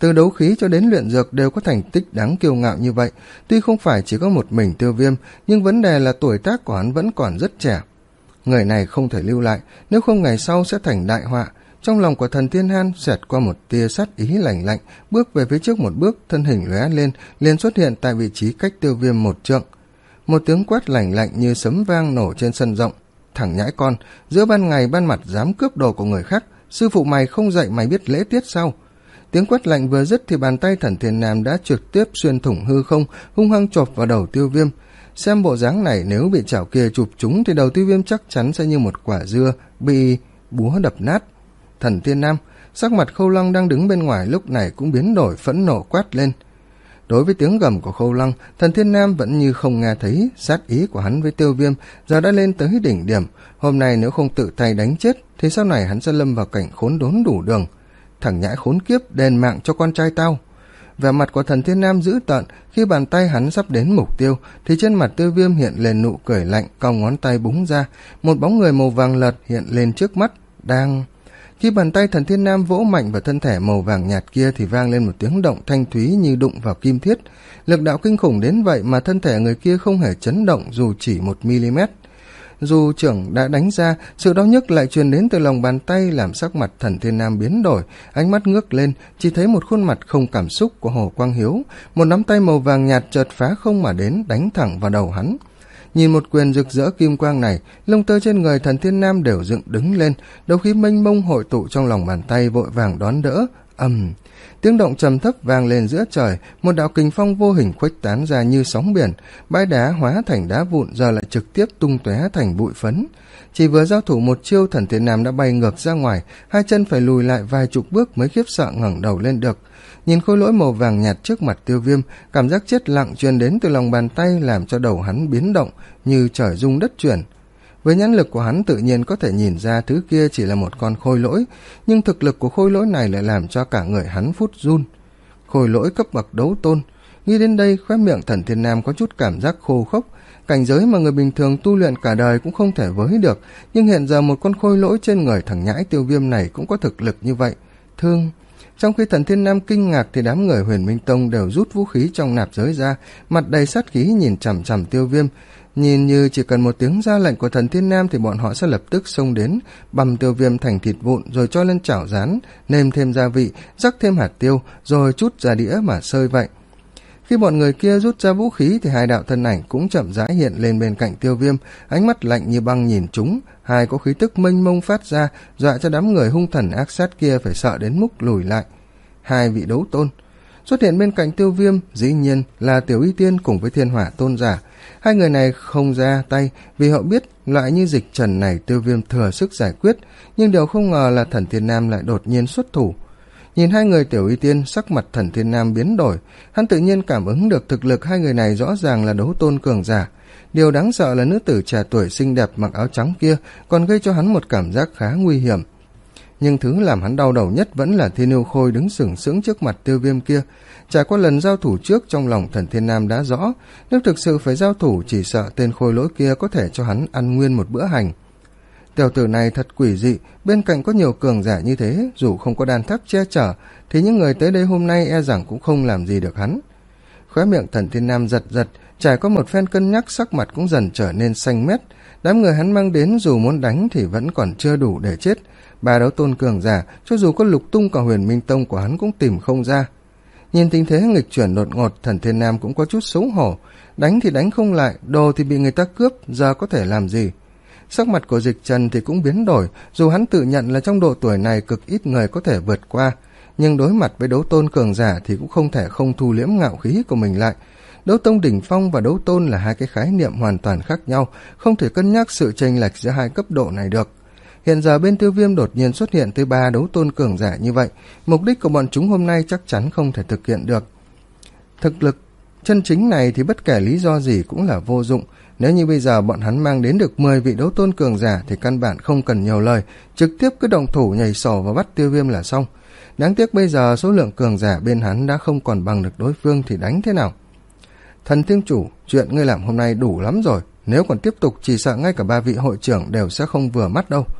từ đấu khí cho đến luyện dược đều có thành tích đáng kiêu ngạo như vậy. Tuy không phải chỉ có một mình Tiêu Viêm, nhưng vấn đề là tuổi tác của hắn vẫn còn rất trẻ. Người này không thể lưu lại, nếu không ngày sau sẽ thành đại họa. Trong lòng của Thần Thiên Han xẹt qua một tia sát ý lạnh lạnh, bước về phía trước một bước, thân hình lóe lên, liền xuất hiện tại vị trí cách Tiêu Viêm một trượng. Một tiếng quát lạnh lạnh như sấm vang nổ trên sân rộng. Thằng nhãi con, giữa ban ngày ban mặt dám cướp đồ của người khác, sư phụ mày không dạy mày biết lễ tiết sao? Tiếng quát lạnh vừa dứt thì bàn tay Thần Thiên Nam đã trực tiếp xuyên thủng hư không, hung hăng chộp vào đầu Tiêu Viêm. Xem bộ dáng này, nếu bị chảo kia chụp trúng thì đầu Tiêu Viêm chắc chắn sẽ như một quả dưa bị búa đập nát. Thần Thiên Nam, sắc mặt Khâu Lăng đang đứng bên ngoài lúc này cũng biến đổi, phẫn nộ quát lên. Đối với tiếng gầm của Khâu Lăng, Thần Thiên Nam vẫn như không nghe thấy. Sát ý của hắn với Tiêu Viêm giờ đã lên tới đỉnh điểm. Hôm nay nếu không tự tay đánh chết thì sau này hắn sẽ lâm vào cảnh khốn đốn đủ đường. Thằng nhãi khốn kiếp, đền mạng cho con trai tao. Vẻ mặt của Thần Thiên Nam dữ tợn. Khi bàn tay hắn sắp đến mục tiêu thì trên mặt Tiêu Viêm hiện lên nụ cười lạnh, cong ngón tay búng ra, một bóng người màu vàng lợt hiện lên trước mắt. Đang Khi bàn tay Thần Thiên Nam vỗ mạnh vào thân thể màu vàng nhạt kia thì vang lên một tiếng động thanh thúy như đụng vào kim thiết. Lực đạo kinh khủng đến vậy mà thân thể người kia không hề chấn động dù chỉ một mi-li-mét. Dù trưởng đã đánh ra, sự đau nhức lại truyền đến từ lòng bàn tay làm sắc mặt Thần Thiên Nam biến đổi, ánh mắt ngước lên, chỉ thấy một khuôn mặt không cảm xúc của Hồ Quang Hiếu, một nắm tay màu vàng nhạt chợt phá không mà đến, đánh thẳng vào đầu hắn. Nhìn một quyền rực rỡ kim quang này, lông tơ trên người Thần Thiên Nam đều dựng đứng lên, đấu khí mênh mông hội tụ trong lòng bàn tay vội vàng đón đỡ. Ầm, tiếng động trầm thấp vang lên giữa trời, một đạo kình phong vô hình khuếch tán ra như sóng biển, bãi đá hóa thành đá vụn giờ lại trực tiếp tung tóe thành bụi phấn. Chỉ vừa giao thủ một chiêu, Thần Thiên Nam đã bay ngược ra ngoài, hai chân phải lùi lại vài chục bước mới khiếp sợ ngẩng đầu lên được. Nhìn khối lỗi màu vàng nhạt trước mặt Tiêu Viêm, cảm giác chết lặng truyền đến từ lòng bàn tay làm cho đầu hắn biến động như trời rung đất chuyển. Với nhãn lực của hắn tự nhiên có thể nhìn ra thứ kia chỉ là một con khôi lỗi, nhưng thực lực của khôi lỗi này lại làm cho cả người hắn phút run. Khôi lỗi cấp bậc đấu tôn. Nghĩ đến đây, khóe miệng Thần Thiên Nam có chút cảm giác khô khốc. Cảnh giới mà người bình thường tu luyện cả đời cũng không thể với được, nhưng hiện giờ một con khôi lỗi trên người thằng nhãi Tiêu Viêm này cũng có thực lực như vậy. Thương... Trong khi Thần Thiên Nam kinh ngạc thì đám người Huyền Minh Tông đều rút vũ khí trong nạp giới ra, mặt đầy sát khí nhìn chằm chằm Tiêu Viêm. Nhìn như chỉ cần một tiếng ra lệnh của Thần Thiên Nam thì bọn họ sẽ lập tức xông đến, băm Tiêu Viêm thành thịt vụn rồi cho lên chảo rán, nêm thêm gia vị, rắc thêm hạt tiêu, rồi chút ra đĩa mà sơi vậy. Khi bọn người kia rút ra vũ khí thì hai đạo thân ảnh cũng chậm rãi hiện lên bên cạnh Tiêu Viêm, ánh mắt lạnh như băng nhìn chúng, hai có khí tức mênh mông phát ra, dọa cho đám người hung thần ác sát kia phải sợ đến mức lùi lại. Hai vị đấu tôn xuất hiện bên cạnh Tiêu Viêm, dĩ nhiên là Tiểu Y Tiên cùng với Thiên Hỏa Tôn giả. Hai người này không ra tay vì họ biết loại như Dịch Trần này Tiêu Viêm thừa sức giải quyết, nhưng điều không ngờ là Thần Thiên Nam lại đột nhiên xuất thủ. Nhìn hai người Tiểu Y Tiên, sắc mặt Thần Thiên Nam biến đổi, hắn tự nhiên cảm ứng được thực lực hai người này rõ ràng là đấu tôn cường giả. Điều đáng sợ là nữ tử trẻ tuổi xinh đẹp mặc áo trắng kia còn gây cho hắn một cảm giác khá nguy hiểm. Nhưng thứ làm hắn đau đầu nhất vẫn là Thiên Yêu Khôi đứng sừng sững trước mặt Tiêu Viêm kia. Trải qua lần giao thủ trước, trong lòng Thần Thiên Nam đã rõ, nếu thực sự phải giao thủ chỉ sợ tên khôi lỗi kia có thể cho hắn ăn nguyên một bữa hành. Tiểu tử này thật quỷ dị, bên cạnh có nhiều cường giả như thế, dù không có đan tháp che chở thì những người tới đây hôm nay e rằng cũng không làm gì được hắn. Khóe miệng Thần Thiên Nam giật giật, trải qua một phen cân nhắc, sắc mặt cũng dần trở nên xanh mét. Đám người hắn mang đến dù muốn đánh thì vẫn còn chưa đủ để chết. Ba đấu tôn cường giả, cho dù có lục tung cả Huyền Minh Tông của hắn cũng tìm không ra. Nhìn tình thế nghịch chuyển đột ngột, Thần Thiên Nam cũng có chút xấu hổ. Đánh thì đánh không lại, đồ thì bị người ta cướp, giờ có thể làm gì? Sắc mặt của Dịch Trần thì cũng biến đổi, dù hắn tự nhận là trong độ tuổi này cực ít người có thể vượt qua, nhưng đối mặt với đấu tôn cường giả thì cũng không thể không thu liễm ngạo khí của mình lại. Đấu tông đỉnh phong và đấu tôn là hai cái khái niệm hoàn toàn khác nhau, không thể cân nhắc sự chênh lệch giữa hai cấp độ này được. Hiện giờ bên Tiêu Viêm đột nhiên xuất hiện tới ba đấu tôn cường giả như vậy, mục đích của bọn chúng hôm nay chắc chắn không thể thực hiện được. Thực lực chân chính này thì bất kể lý do gì cũng là vô dụng. Nếu như bây giờ bọn hắn mang đến được mười vị đấu tôn cường giả thì căn bản không cần nhiều lời, trực tiếp cứ động thủ nhảy sổ và bắt Tiêu Viêm là xong. Đáng tiếc bây giờ số lượng cường giả bên hắn đã không còn bằng được đối phương thì đánh thế nào? Thần Thiên Chủ, chuyện ngươi làm hôm nay đủ lắm rồi, nếu còn tiếp tục chỉ sợ ngay cả ba vị hội trưởng đều sẽ không vừa mắt đâu.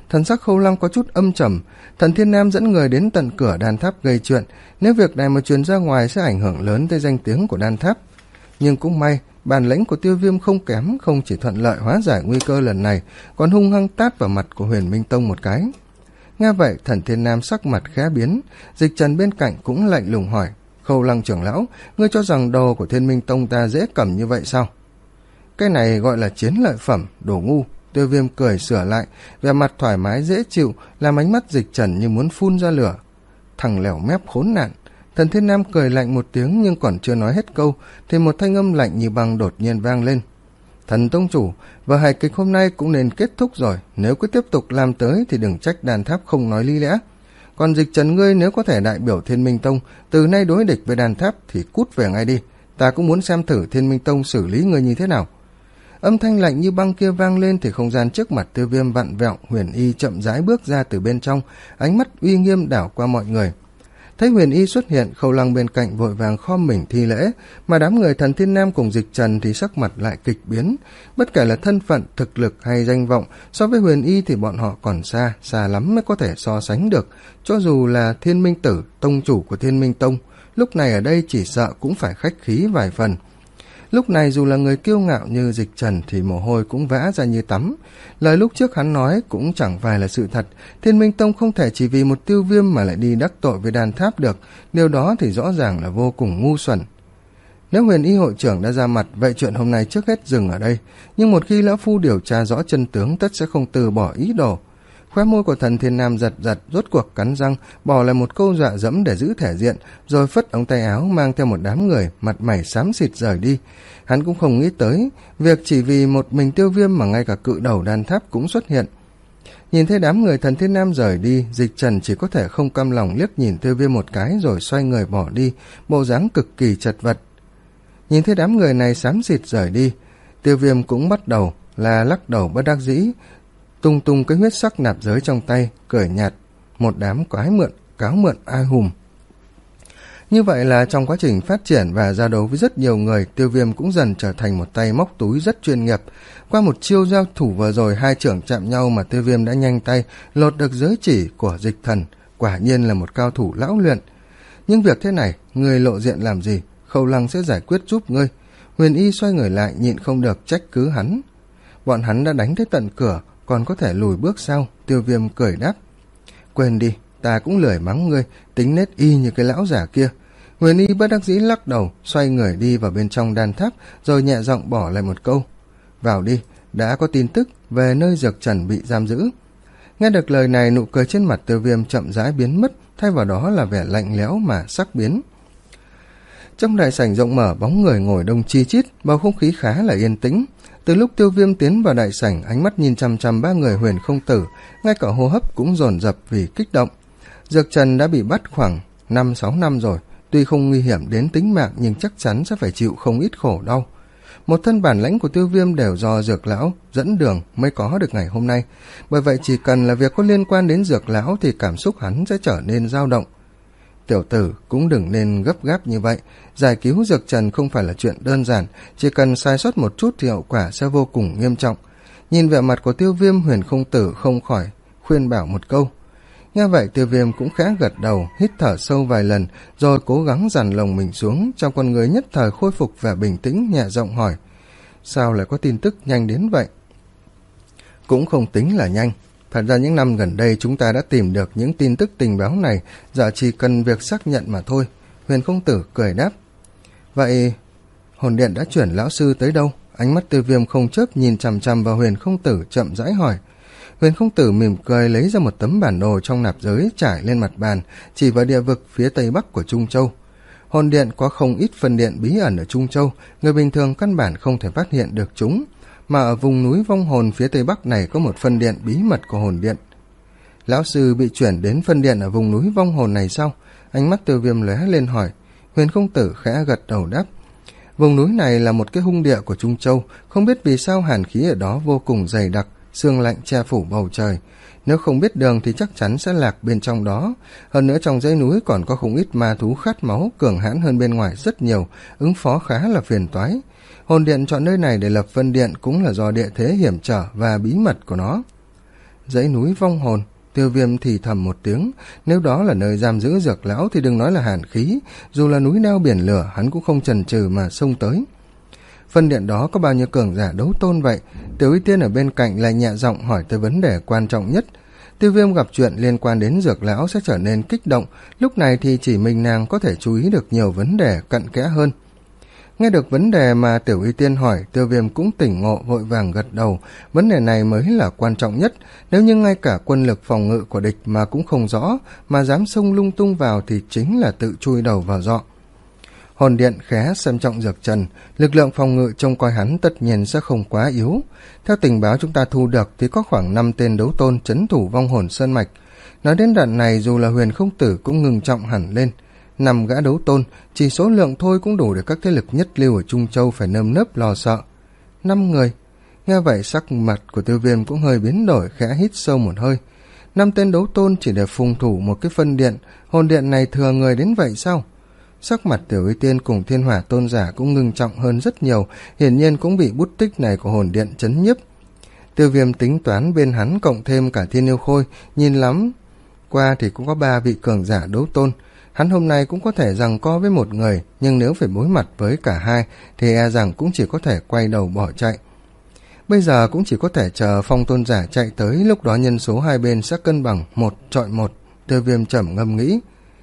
Thần sắc Khâu Lăng có chút âm trầm. Thần Thiên Nam dẫn người đến tận cửa đan tháp gây chuyện, nếu việc này mà truyền ra ngoài sẽ ảnh hưởng lớn tới danh tiếng của đan tháp. Nhưng cũng may, bản lĩnh của Tiêu Viêm không kém, không chỉ thuận lợi hóa giải nguy cơ lần này, còn hung hăng tát vào mặt của Huyền Minh Tông một cái. Nghe vậy, Thần Thiên Nam sắc mặt khẽ biến. Dịch Trần bên cạnh cũng lạnh lùng hỏi: Khâu Lăng trưởng lão, ngươi cho rằng đồ của Thiên Minh Tông ta dễ cầm như vậy sao? Cái này gọi là chiến lợi phẩm, đồ ngu. Tiêu Viêm cười sửa lại, vẻ mặt thoải mái dễ chịu, làm ánh mắt Dịch Trần như muốn phun ra lửa. Thằng lẻo mép khốn nạn. Thần Thiên Nam cười lạnh một tiếng, nhưng còn chưa nói hết câu thì một thanh âm lạnh như băng đột nhiên vang lên: Thần tông chủ, và hài kịch hôm nay cũng nên kết thúc rồi, nếu cứ tiếp tục làm tới thì đừng trách đàn tháp không nói lý lẽ. Còn Dịch Trần ngươi nếu có thể đại biểu Thiên Minh Tông từ nay đối địch với đàn tháp thì cút về ngay đi, ta cũng muốn xem thử Thiên Minh Tông xử lý ngươi như thế nào. Âm thanh lạnh như băng kia vang lên thì không gian trước mặt Tiêu Viêm vặn vẹo. Huyền Y chậm rãi bước ra từ bên trong, ánh mắt uy nghiêm đảo qua mọi người. Thấy Huyền Y xuất hiện, Khâu Lăng bên cạnh vội vàng khom mình thi lễ, mà đám người Thần Thiên Nam cùng Dịch Trần thì sắc mặt lại kịch biến. Bất kể là thân phận, thực lực hay danh vọng, so với Huyền Y thì bọn họ còn xa, xa lắm mới có thể so sánh được. Cho dù là Thiên Minh Tử, tông chủ của Thiên Minh Tông, lúc này ở đây chỉ sợ cũng phải khách khí vài phần. Lúc này dù là người kiêu ngạo như Dịch Trần thì mồ hôi cũng vã ra như tắm. Lời lúc trước hắn nói cũng chẳng phải là sự thật. Thiên Minh Tông không thể chỉ vì một Tiêu Viêm mà lại đi đắc tội với đàn tháp được. Điều đó thì rõ ràng là vô cùng ngu xuẩn. Nếu Huyền Y hội trưởng đã ra mặt, vậy chuyện hôm nay trước hết dừng ở đây. Nhưng một khi lão phu điều tra rõ chân tướng, tất sẽ không từ bỏ ý đồ. Khóe môi của Thần Thiên Nam giật giật, rốt cuộc cắn răng bỏ lại một câu dọa dẫm để giữ thể diện, rồi phất ống tay áo mang theo một đám người mặt mày xám xịt rời đi. Hắn cũng không nghĩ tới việc chỉ vì một mình Tiêu Viêm mà ngay cả cự đầu đan tháp cũng xuất hiện. Nhìn thấy đám người Thần Thiên Nam rời đi, Dịch Trần chỉ có thể không cam lòng liếc nhìn Tiêu Viêm một cái rồi xoay người bỏ đi, bộ dáng cực kỳ chật vật. Nhìn thấy đám người này xám xịt rời đi, Tiêu Viêm cũng bắt đầu là lắc đầu bất đắc dĩ, tung tung cái huyết sắc nạp giới trong tay, cười nhạt: một đám quái mượn, cáo mượn ai hùm. Như vậy là trong quá trình phát triển và giao đấu với rất nhiều người, Tiêu Viêm cũng dần trở thành một tay móc túi rất chuyên nghiệp. Qua một chiêu giao thủ vừa rồi, hai trưởng chạm nhau mà Tiêu Viêm đã nhanh tay lột được giới chỉ của Dịch Thần, quả nhiên là một cao thủ lão luyện. Nhưng việc thế này, người lộ diện làm gì? Khâu Lăng sẽ giải quyết giúp ngươi. Huyền Y xoay người lại, nhịn không được trách cứ hắn: bọn hắn đã đánh tới tận cửa, còn có thể lùi bước sao? Tiêu Viêm cười đáp: quên đi, ta cũng lười mắng ngươi, tính nết y như cái lão già kia. Huyền Y bất đắc dĩ lắc đầu, xoay người đi vào bên trong đan tháp, rồi nhẹ giọng bỏ lại một câu: vào đi, đã có tin tức về nơi Dược Trần bị giam giữ. Nghe được lời này, nụ cười trên mặt Tiêu Viêm chậm rãi biến mất, thay vào đó là vẻ lạnh lẽo mà sắc biến. Trong đại sảnh rộng mở, bóng người ngồi đông chi chít, bầu không khí khá là yên tĩnh. Từ lúc Tiêu Viêm tiến vào đại sảnh, ánh mắt nhìn chằm chằm ba người Huyền Không Tử, ngay cả hô hấp cũng dồn dập vì kích động. Dược Trần đã bị bắt khoảng năm sáu năm rồi, tuy không nguy hiểm đến tính mạng nhưng chắc chắn sẽ phải chịu không ít khổ đau. Một thân bản lãnh của Tiêu Viêm đều do Dược Lão dẫn đường mới có được ngày hôm nay, bởi vậy chỉ cần là việc có liên quan đến Dược Lão thì cảm xúc hắn sẽ trở nên dao động. Tiểu tử cũng đừng nên gấp gáp như vậy, giải cứu Dược Trần không phải là chuyện đơn giản, chỉ cần sai sót một chút thì hậu quả sẽ vô cùng nghiêm trọng. Nhìn vẻ mặt của Tiêu Viêm, Huyền Không Tử không khỏi khuyên bảo một câu. Nghe vậy Tiêu Viêm cũng khẽ gật đầu, hít thở sâu vài lần, rồi cố gắng dằn lồng mình xuống, trong con người nhất thời khôi phục vẻ bình tĩnh, nhẹ giọng hỏi: sao lại có tin tức nhanh đến vậy? Cũng không tính là nhanh. Thật ra những năm gần đây chúng ta đã tìm được những tin tức tình báo này, giờ chỉ cần việc xác nhận mà thôi. Huyền Không Tử cười đáp. Vậy hồn điện đã chuyển lão sư tới đâu? Ánh mắt Tiêu Viêm không chớp nhìn chằm chằm vào Huyền Không Tử, chậm rãi hỏi. Huyền Không Tử mỉm cười lấy ra một tấm bản đồ trong nạp giới trải lên mặt bàn, chỉ vào địa vực phía tây bắc của Trung Châu. Hồn điện có không ít phân điện bí ẩn ở Trung Châu, người bình thường căn bản không thể phát hiện được chúng. Mà ở vùng núi vong hồn phía tây bắc này có một phân điện bí mật của hồn điện. Lão sư bị chuyển đến phân điện ở vùng núi vong hồn này sao? Ánh mắt Tiêu Viêm lóe lên hỏi. Huyền Không Tử khẽ gật đầu đáp. Vùng núi này là một cái hung địa của Trung Châu, không biết vì sao hàn khí ở đó vô cùng dày đặc, sương lạnh che phủ bầu trời. Nếu không biết đường thì chắc chắn sẽ lạc bên trong đó. Hơn nữa trong dãy núi còn có không ít ma thú khát máu, cường hãn hơn bên ngoài rất nhiều, ứng phó khá là phiền toái. Hồn điện chọn nơi này để lập phân điện cũng là do địa thế hiểm trở và bí mật của nó. Dãy núi vong hồn. Tiêu Viêm thì thầm một tiếng, nếu đó là nơi giam giữ dược lão thì đừng nói là hàn khí, dù là núi neo biển lửa hắn cũng không chần chừ mà xông tới. Phân điện đó có bao nhiêu cường giả đấu tôn vậy? Tiểu Y Tiên ở bên cạnh lại nhẹ giọng hỏi tới vấn đề quan trọng nhất. Tiêu Viêm gặp chuyện liên quan đến dược lão sẽ trở nên kích động, lúc này thì chỉ mình nàng có thể chú ý được nhiều vấn đề cặn kẽ hơn. Nghe được vấn đề mà Tiểu Y Tiên hỏi, Tiêu Viêm cũng tỉnh ngộ vội vàng gật đầu, vấn đề này mới là quan trọng nhất, nếu như ngay cả quân lực phòng ngự của địch mà cũng không rõ, mà dám xông lung tung vào thì chính là tự chui đầu vào giọ. Hồn điện khá xem trọng Dược Trần, lực lượng phòng ngự trông coi hắn tất nhiên sẽ không quá yếu. Theo tình báo chúng ta thu được thì có khoảng năm tên đấu tôn trấn thủ vong hồn sơn mạch. Nói đến đoạn này dù là Huyền Không Tử cũng ngừng trọng hẳn lên. Năm gã đấu tôn, chỉ số lượng thôi cũng đủ để các thế lực nhất lưu ở Trung Châu phải nơm nớp lo sợ. Năm người. Nghe vậy sắc mặt của Tiêu Viêm cũng hơi biến đổi, khẽ hít sâu một hơi. Năm tên đấu tôn chỉ để phùng thủ một cái phân điện, hồn điện này thừa người đến vậy sao? Sắc mặt Tiểu Y Tiên cùng Thiên Hỏa tôn giả cũng ngưng trọng hơn rất nhiều, hiển nhiên cũng bị bút tích này của hồn điện chấn nhiếp. Tiêu Viêm tính toán bên hắn cộng thêm cả Thiên Yêu Khôi, nhìn lắm qua thì cũng có ba vị cường giả đấu tôn. Hắn hôm nay cũng có thể giằng co với một người, nhưng nếu phải đối mặt với cả hai thì e rằng cũng chỉ có thể quay đầu bỏ chạy. Bây giờ cũng chỉ có thể chờ Phong tôn giả chạy tới, lúc đó nhân số hai bên sẽ cân bằng một chọi một. Tiêu Viêm trầm ngâm nghĩ.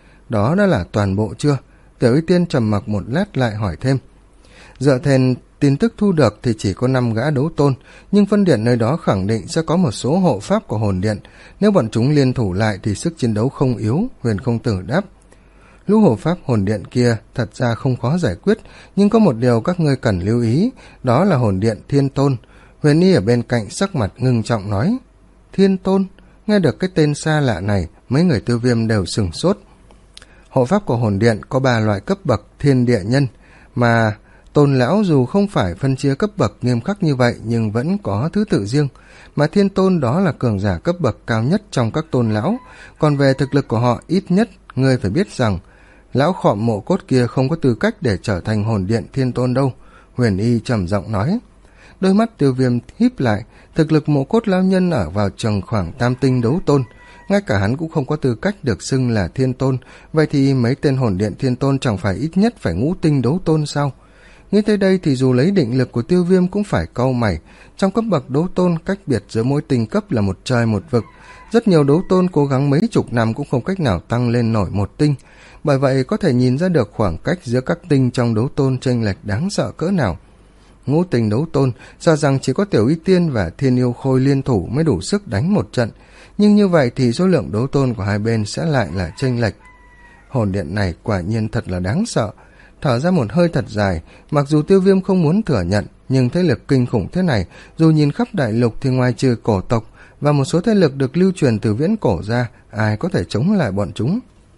Đó đã là toàn bộ chưa? Tiểu Y Tiên trầm mặc một lát lại hỏi thêm. Dựa theo tin tức thu được thì chỉ có năm gã đấu tôn, nhưng phân điện nơi đó khẳng định sẽ có một số hộ pháp của hồn điện, nếu bọn chúng liên thủ lại thì sức chiến đấu không yếu. Huyền Không Tử đáp. Lũ hộ pháp hồn điện kia thật ra không khó giải quyết, nhưng có một điều các ngươi cần lưu ý, đó là hồn điện Thiên Tôn. Huyền Y ở bên cạnh sắc mặt ngưng trọng nói. Thiên Tôn? Nghe được cái tên xa lạ này, mấy người Tiêu Viêm đều sửng sốt. Hộ pháp của hồn điện có ba loại cấp bậc thiên địa nhân, mà tôn lão dù không phải phân chia cấp bậc nghiêm khắc như vậy nhưng vẫn có thứ tự riêng, mà thiên tôn đó là cường giả cấp bậc cao nhất trong các tôn lão. Còn về thực lực của họ, ít nhất ngươi phải biết rằng lão khọm mộ cốt kia không có tư cách để trở thành hồn điện thiên tôn đâu. Huyền Y trầm giọng nói. Đôi mắt Tiêu Viêm híp lại, thực lực mộ cốt lão nhân ở vào chừng khoảng tam tinh đấu tôn, ngay cả hắn cũng không có tư cách được xưng là thiên tôn, vậy thì mấy tên hồn điện thiên tôn chẳng phải ít nhất phải ngũ tinh đấu tôn sao? Nghĩ tới đây thì dù lấy định lực của Tiêu Viêm cũng phải cau mày. Trong cấp bậc đấu tôn, cách biệt giữa mỗi tinh cấp là một trời một vực. Rất nhiều đấu tôn cố gắng mấy chục năm cũng không cách nào tăng lên nổi một tinh. Bởi vậy có thể nhìn ra được khoảng cách giữa các tinh trong đấu tôn chênh lệch đáng sợ cỡ nào. Ngũ tinh đấu tôn, sợ rằng chỉ có Tiểu Y Tiên và Thiên Yêu Khôi liên thủ mới đủ sức đánh một trận. Nhưng như vậy thì số lượng đấu tôn của hai bên sẽ lại là chênh lệch. Hồn điện này quả nhiên thật là đáng sợ. Thở ra một hơi thật dài, mặc dù Tiêu Viêm không muốn thừa nhận, nhưng thế lực kinh khủng thế này, dù nhìn khắp đại lục thì ngoài trừ cổ tộc và một số thế lực được lưu truyền từ viễn cổ ra, ai có thể chống lại bọn chúng.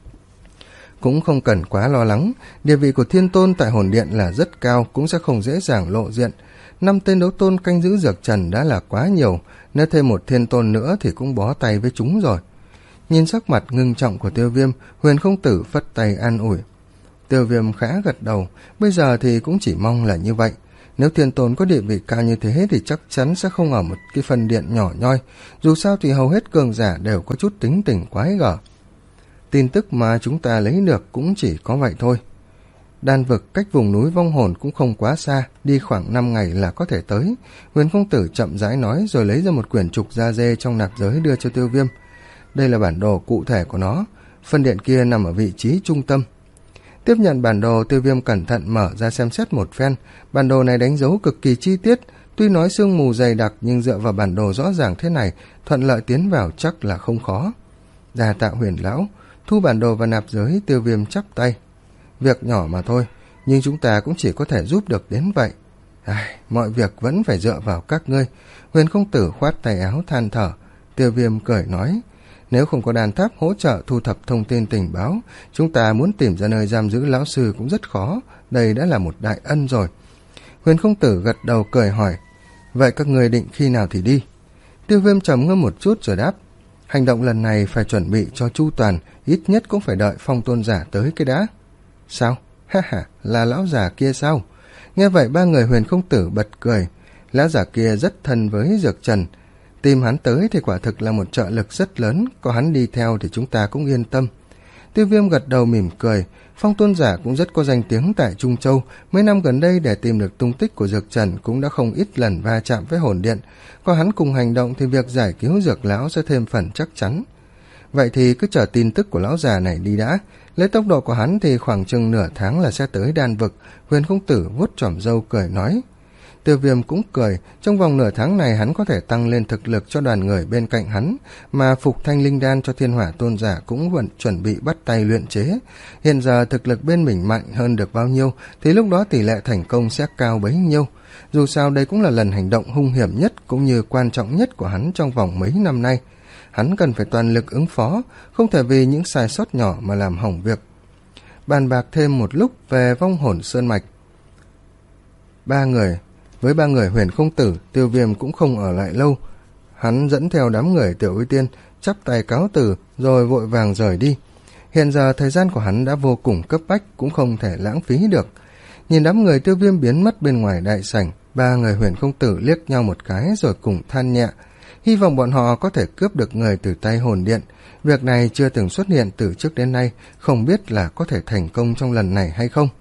Cũng không cần quá lo lắng, địa vị của thiên tôn tại hồn điện là rất cao, cũng sẽ không dễ dàng lộ diện. Năm tên đấu tôn canh giữ Dược Trần đã là quá nhiều, nếu thêm một thiên tôn nữa thì cũng bó tay với chúng rồi. Nhìn sắc mặt ngưng trọng của Tiêu Viêm, Huyền Không Tử phất tay an ủi. Tiêu Viêm khá gật đầu, bây giờ thì cũng chỉ mong là như vậy. Nếu thiên tôn có địa vị cao như thế thì chắc chắn sẽ không ở một cái phần điện nhỏ nhoi, dù sao thì hầu hết cường giả đều có chút tính tình quái gở. Tin tức mà chúng ta lấy được cũng chỉ có vậy thôi. Đan vực cách vùng núi vong hồn cũng không quá xa, đi khoảng năm ngày là có thể tới. Huyền Không Tử chậm rãi nói rồi lấy ra một quyển trục da dê trong nạp giới đưa cho Tiêu Viêm. Đây là bản đồ cụ thể của nó, phân điện kia nằm ở vị trí trung tâm. Tiếp nhận bản đồ, Tiêu Viêm cẩn thận mở ra xem xét một phen. Bản đồ này đánh dấu cực kỳ chi tiết, tuy nói sương mù dày đặc nhưng dựa vào bản đồ rõ ràng thế này, thuận lợi tiến vào chắc là không khó. Đa tạ Huyền lão. Thu bản đồ và nạp giới, Tiêu Viêm chắp tay. Việc nhỏ mà thôi, nhưng chúng ta cũng chỉ có thể giúp được đến vậy. Ai, mọi việc vẫn phải dựa vào các ngươi. Huyền Không Tử khoát tay áo than thở. Tiêu Viêm cười nói, nếu không có đàn tháp hỗ trợ thu thập thông tin tình báo, chúng ta muốn tìm ra nơi giam giữ lão sư cũng rất khó, đây đã là một đại ân rồi. Huyền Không Tử gật đầu cười hỏi, vậy các ngươi định khi nào thì đi? Tiêu Viêm trầm ngâm một chút rồi đáp, hành động lần này phải chuẩn bị cho chu toàn, ít nhất cũng phải đợi Phong tôn giả tới cái đã. Sao? Ha ha, là lão già kia sao? Nghe vậy ba người Huyền Không Tử bật cười. Lão già kia rất thân với Dược Trần. Tìm hắn tới thì quả thực là một trợ lực rất lớn, có hắn đi theo thì chúng ta cũng yên tâm. Tiêu Viêm gật đầu mỉm cười. Phong tôn giả cũng rất có danh tiếng tại Trung Châu, mấy năm gần đây để tìm được tung tích của Dược Trần cũng đã không ít lần va chạm với hồn điện, có hắn cùng hành động thì việc giải cứu Dược lão sẽ thêm phần chắc chắn. Vậy thì cứ chờ tin tức của lão già này đi đã, lấy tốc độ của hắn thì khoảng chừng nửa tháng là sẽ tới đan vực. Huyền Không Tử vuốt chỏm râu cười nói. Tiêu Viêm cũng cười, trong vòng nửa tháng này hắn có thể tăng lên thực lực cho đoàn người bên cạnh hắn, mà phục thanh linh đan cho Thiên Hỏa tôn giả cũng vẫn chuẩn bị bắt tay luyện chế. Hiện giờ thực lực bên mình mạnh hơn được bao nhiêu thì lúc đó tỷ lệ thành công sẽ cao bấy nhiêu. Dù sao đây cũng là lần hành động hung hiểm nhất cũng như quan trọng nhất của hắn trong vòng mấy năm nay. Hắn cần phải toàn lực ứng phó, không thể vì những sai sót nhỏ mà làm hỏng việc. Bàn bạc thêm một lúc về vong hồn sơn mạch. Ba người Với ba người Huyền Không Tử, Tiêu Viêm cũng không ở lại lâu. Hắn dẫn theo đám người Tiểu Uy Tiên, chắp tay cáo từ rồi vội vàng rời đi. Hiện giờ thời gian của hắn đã vô cùng cấp bách, cũng không thể lãng phí được. Nhìn đám người Tiêu Viêm biến mất bên ngoài đại sảnh, ba người Huyền Không Tử liếc nhau một cái rồi cùng than nhẹ. Hy vọng bọn họ có thể cướp được người từ tay hồn điện. Việc này chưa từng xuất hiện từ trước đến nay, không biết là có thể thành công trong lần này hay không.